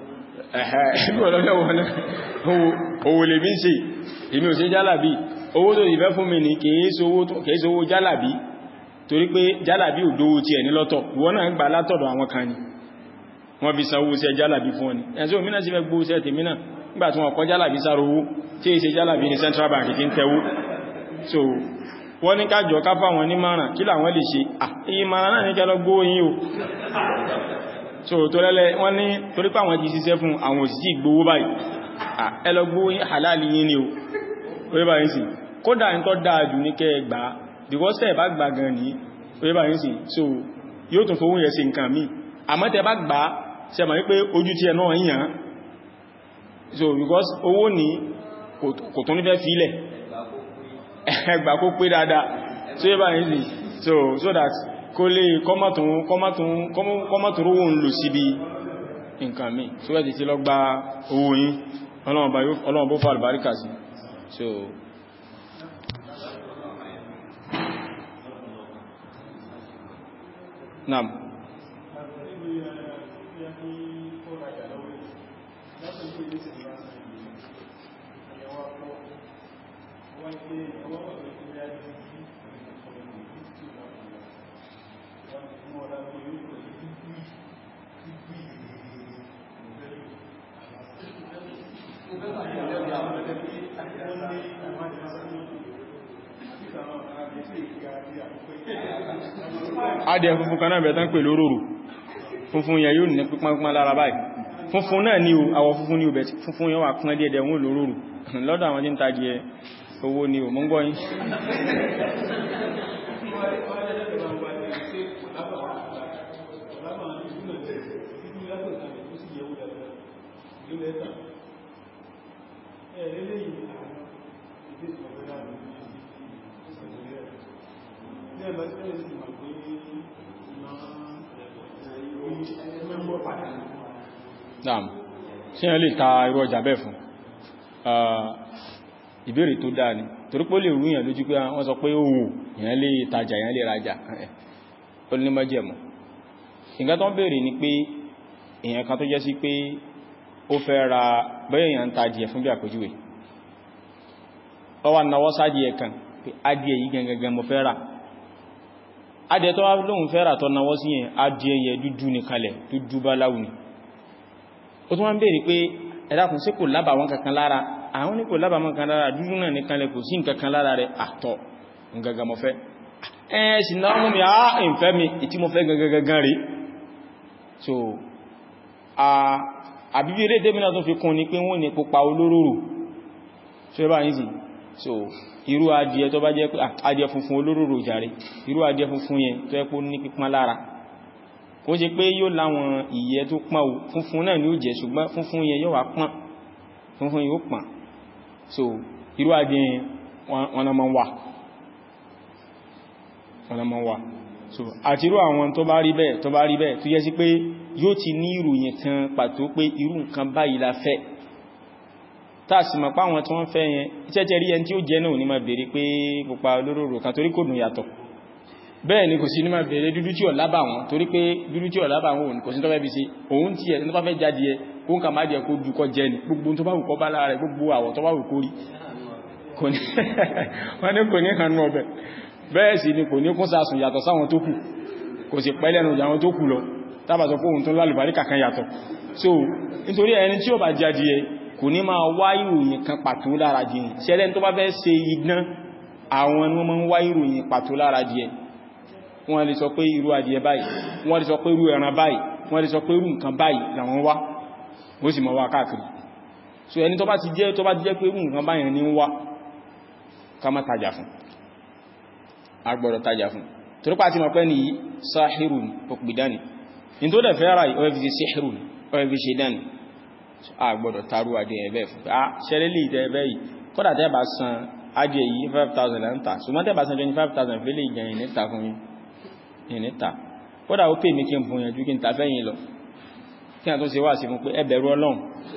S1: owó lè bí ń ṣe èmi ò ṣe jálàbí owó tó ìfẹ́ fún mi ní kìí sówó jálàbí torí pé jálàbí ò dówó tí ẹ̀ ní lọ́tọ̀ wọ́n náà ń gbà látọ̀dọ̀ àwọn kan ni wọ́n fi sanwó iṣẹ́ jálàbí fún ọ ni ẹ̀sọ́ òmìnà sí fẹ́ gbó iṣẹ́ tèmínà nígbà tí wọ́n kọ́ jálàbí sára owó tí è ṣe jálàbí ní Central Bank tí ń tẹwó so wọ́n ní kájọ káfà wọn ní márùn kí làwọn lè ṣe èyí márùn náà ní kẹ́lọ gbó yín o so tó lẹ́lẹ́ wọ́n ní torí pé àwọn ti ṣiṣẹ́ fún àwọn òsìsí ìgbówó báyìí ẹlọ gbó yín halali yín ni o orí báyìí sí kódà ń tọ́ dáadù ní kẹ́ gbà because tẹ́ bá gbà gan ní orí báyìí sí so yóò tún fowó yẹ sí nǹkan míì àmọ́ tẹ́ bá gbà ṣe mọ̀ wípé ojú tí ẹ náà yìnyàn so because owó ní kò tún ní fẹ́ fílẹ̀ ẹgbà kó pé dáadáa so yẹ́ báyìí sí so that kó lè kọ́mọ̀tún rówó ń lò síbi nǹkan mi so ẹ̀ ti lọ gba owó yín Ọlọ́run bó fà àlùbáríkà sí so naam adìẹ funfun kan náà bẹ̀tán pè lóróró funfun yẹn yóò ní pípánpán lára báyìí funfun náà ní o àwọ̀ funfun ní o bẹ̀ funfun yẹn wà pín díẹ̀dẹ̀ wọn lóróró lọ́dọ̀ àwọn tí ń tají ẹ owó ní o mọ́ ń gbọ́ yín Naam, ṣé ẹ lè ta irú ọjà bẹ́ẹ̀ fún ìbéèrè tó dáa ni torí pé ó lè rúyàn lójú pé wọ́n sọ pé òwò èyàn lè tajà èyàn lè rajà ó ní májẹ̀mú nǹkan tó ń béèrè ni pé èyàn kan tó jẹ́ sí pé ó fẹ́ ra bẹ́ẹ̀ èyàn ń ta adìẹ fún bí àpèjúwe ó wá náwó sádìẹ kan pé adìẹ yìí gangan mo fẹ́ rà adìẹ tó wá lóhun fẹ́ rà tó náwó sí yẹn adìẹ yẹ dúdú ní kalẹ̀ dúdú báláwù ni ó tún wá ń béèrè pé ẹ dákun ṣé kò lábà wọn kankan lára àwọn ní kò lábà wọn kankan lára dúdú náà ní kalẹ̀ kò sí nǹkan kan lára rẹ̀ àtọ̀ gangan mo fẹ́ sì náà mú mi ìfẹ́ mi ìtí mo fẹ́ gangan rí so àbíbí eré débìnà tó fi kún ní pé wọ́n ní pupa olóróró so ẹbá yìí sí so irú adìẹ tó bá jẹ́ pé adìẹ funfun olóróró jàre irú adìẹ funfun yẹn tó yẹ pé ní pípọ́n lára kó ṣe pé yóò láwọn ìyẹ́ tó pọ́n funfun náà ni ó jẹ́ ṣùgbọ́n funfun yẹn yóò wá pọ́n funfun yóò pọ́n so irú adìẹ wọn na mọ́ wà so àtirú àwọn tó bá rí bẹ́ẹ̀ tó yẹ sí pé yóò ti ní ìròyìn kan pàtó pé irú nǹkan báyìí la fẹ́ táàsì mọ̀ pá àwọn tí wọ́n fẹ́ yẹn ìtẹ́tẹ́ rí ẹni tí ó jẹ́ náà ní máa bèèrè pé pupa olóró kan torí kò dùn yàtọ̀ bẹ́ẹ̀ ni kò sí ní máa bèèrè dúdú tí ò lábà wọn torí pé dúdú tí ò lábà wọn kò sí tó fẹ́ bí sí òun tí ẹ̀ tó bá fẹ́ jáde ẹ kó ń kà má jẹ kó dù kọ jẹ ni gbogbo tó bá wù kọ bá lára rẹ̀ gbogbo àwọ̀ tó bá wù kó rí wọ́n ní kò ní hànú ọbẹ̀ bẹ́ẹ̀ sì ni kò ní kún sàásùn yàtọ̀ sáwọn tó kù kò sì pẹ́ lẹ́nu àwọn tó kù lọ tábà sọ pé òun tó lálùbárí kàkan yàtọ̀ so nítorí ẹni tí ó bá jáde ẹ kò ní máa wá ìròyìn kan pàtó lára díẹ̀ ṣẹlẹ̀ tó bá fẹ́ ṣe idán àwọn ni wọ́n máa ń wá ìròyìn pàtó lára díẹ̀ wọ́n lè sọ pé irú adìẹ báyìí wọ́n lè sọ pé irú ẹran báyìí wọ́n lè sọ pé irú nǹkan báyìí làwọn wá ó sì máa wá káàkiri so ẹni tó bá ti jẹ́ pé irú nǹkan báyìí ní wá ká má tajà fún agbọ́dọ̀ tajà fún torípa ti mọ̀ pé ní sáhírùn òpìdánì ní tó dẹ̀ fẹ́ ra ọ̀ẹ́fì síhírùn ọ̀ẹ́fì ṣe dánì agbọ́dọ̀ tarú adìẹ ẹ̀bẹ̀ fún ṣẹlẹ́lì ìdẹ̀ ẹ̀bẹ̀ yìí kọ́dà tẹ́ bá san adìẹ yìí 5,000 láńtà ṣùgbọ́n tẹ́ bá san 25,000 fẹ́lẹ̀ ìgbẹ̀ ìnẹ́ta fún ìnẹ́ta kọ́dà ó pè mí kí n fún yẹn ju kí n ta fẹ́yìn lọ kí a tó ṣe wá sí fún pé ẹ bẹ̀rù Ọlọ́run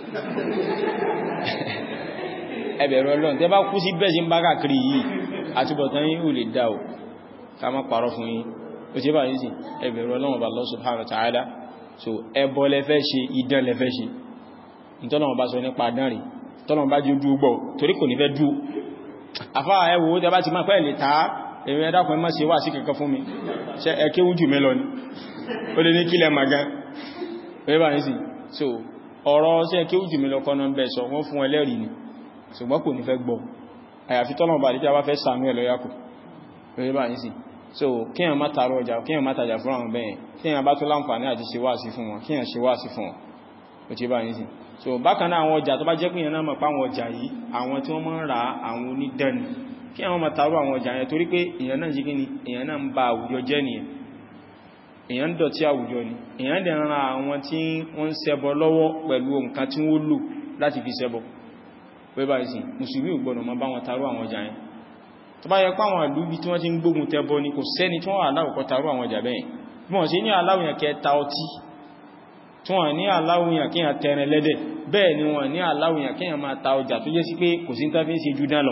S1: ẹ bẹ̀rù Ọlọ́run tẹ́ bá kú sí bẹ́ẹ̀ sí ń bá káàkiri yìí àtúbọ̀tán yìí ò lè dá o ká má parọ́ fún yín ó ṣe bá yìí sí ẹ bẹ̀rù Ọlọ́run bá Allah subhanahu wa ta'ala so ẹbọ lẹ́fẹ́ ṣe idán lẹ́fẹ́ ṣe ìtọ́lọ̀wọ̀n bá sọ nípa dánrin tọ́lọ̀wọ̀n bá jí ojú ugbọ̀ torí kò ní fẹ́ dú àfá ẹwò ó tẹbá ti máa pẹ́ lè tàá èmi ẹ̀dàkùn ẹmọ́ sí wà sí kankan fún mi ṣe ẹkẹ́ ojú mẹ́lọ ni ó lè ní kílẹ̀ magan wẹ́bà ní sí so ọ̀rọ̀ sí ẹkẹ́ ojú mẹ́lọ kọ́nà bẹ́ sọ wọ́n fún ẹlẹ́rìí ni ṣùgbọ́n kò ní fẹ́ gbọ́ àyàfi tọ́lọ̀wọ̀n bá dídá wá fẹ́ sànú ẹ̀ lọ́yàkù wẹ́bà ní sí so kíyàn má tààrọ ọjà kíyàn má tàjà fún àwọn bẹ́yẹn kíyàn bá tó láǹfààní àti ṣe wáàsí fún wọn kíyàn ṣe wáàsí fún wọn ó ti bá ní sí so bákan náà àwọn ọjà tó bá jẹ́ pé èèyàn náà mọ̀ pé àwọn ọjà yìí àwọn tí wọ́n máa ń ra àwọn onídán ni kí àwọn máa tààrù àwọn ọjà yẹn torí pé èèyàn náà jíkí ni èèyàn náà ń ba àwùjọ jẹ́ nìyẹn èèyàn ń dọ̀tí àwùjọ ni èèyàn dẹ̀ ran àwọn tí wọ́n ń ṣẹbọ lọ́wọ́ pẹ̀lú nǹkan tí wọ́n lò láti fi ṣẹbọ pé báyìí sí mùsùlùmí ò gbọdọ̀ máa bá wọn tààrù àwọn ọjà yẹn tó bá yẹ pé àwọn ìlú bí tí wọ́n ti ń gbógun tẹbọ ni kò sẹ́ni tí wọ́n wà aláwùkọ́ tààrù àwọn ọjà bẹ́ẹ̀ bí wọ́n ṣe ní aláwùyàn kẹta ọtí tí wọ́n ní aláwùyàn kí yàn tẹrin lẹ́dẹ̀ bẹ́ẹ̀ ni wọ́n ní aláwùyàn kí yàn máa ta ọjà tó jẹ́ sí pé kò sí tàbí ń ṣe jù dán lọ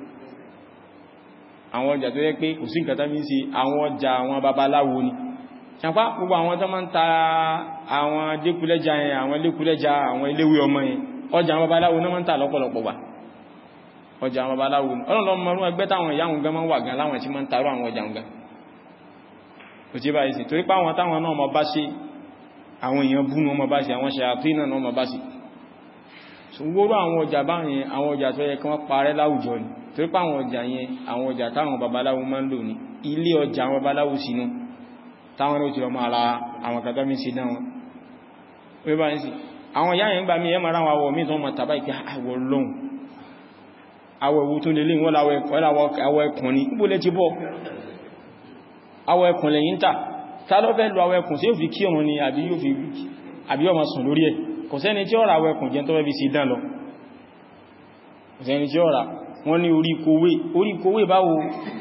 S1: àwọn ọjà tó jẹ́ pé kò sí nǹkan tàbí ń ṣe àwọn ọjà àwọn babaláwo ni ṣàpá gbogbo àwọn tó máa ń ta àwọn dékúlẹ́jà yẹn àwọn lékúlẹ́jà àwọn eléwé ọmọ yẹn ọjà àwọn babaláwo náà máa ń tà lọ́pọ̀lọpọ̀ wà ọjà àwọn babaláwo ni ọlọ́lọ́ mọ̀rún ẹgbẹ́ táwọn ìyá àwọn gan máa ń wà gan láwọn tí máa ń tarú àwọn ọjà gan kò tí báyìí sí torí pé àwọn táwọn náà mọ̀ bá ṣe àwọn èèyàn bú ní ọmọ bá sí àwọn ṣàyàtí náà ọmọ bá sí so gbogbo àwọn ọjà bá yẹn àwọn ọjà tó yẹ kí wọ́n parẹ́ láwùjọ ni torí pé àwọn ọjà yẹn àwọn ọjà táwọn babaláwo máa ń lò ní ilé ọjà àwọn babaláwo sínú táwọn ló ti lọ máa ra àwọn kàtàmí sí náà wọn wọ́n bá ń sí àwọn ìyá yẹn gbà mí ẹmọ ara àwọ̀ mí tó mọ̀ tàbá ìpé àwọ̀ lọ́hùn àwọ̀ ewu tó lélé wọ́n láwọ̀ ẹkùn ní gbólẹ̀ ti bọ́ àwọ̀ ẹkùn lẹ́yìn tà ta ló fẹ́ lọ àwọ̀ ẹkùn sí yóò fi kí ọmọ ni àbí ọmọ sùn lórí ẹ̀ kò sẹ́ni tí ó ra àwọ̀ ẹkùn jẹ́ tó fẹ́ fi sí dán lọ kò sẹ́ni tí ó ra wọ́n ní orí kówé báwo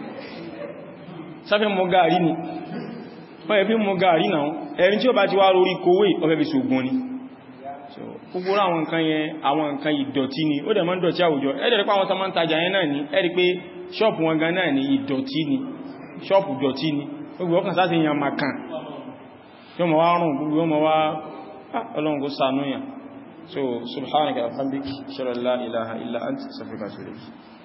S1: sáfẹ́ mọ gàrí ni wọ́n yẹ fi mọ gàrí náà ẹni tí ó bá ti wá lórí kówé ọfẹ́ fi ṣògùn ni gbogbo àwọn nǹkan yẹn àwọn nǹkan ìdọ̀tí ni ó dẹ̀ máa ń dọ̀tí àwùjọ ẹ̀dẹ̀ pé àwọn tó máa ń tajà yẹn náà ni ẹ̀rí pé ṣọ́ọ̀pù wọn gan náà ni ìdọ̀tí ni ṣọ́ọ̀pù dọ̀tí ni gbogbo ọkàn sáti yàn máa kàn yóò mọ̀ wá rùn gbogbo yóò mọ̀ wá ọlọ́run kó ṣàánú yàn so subhanaka wa bihamdika ashhadu an la ilaha illa anta astaghfiruka wa atubu ilayk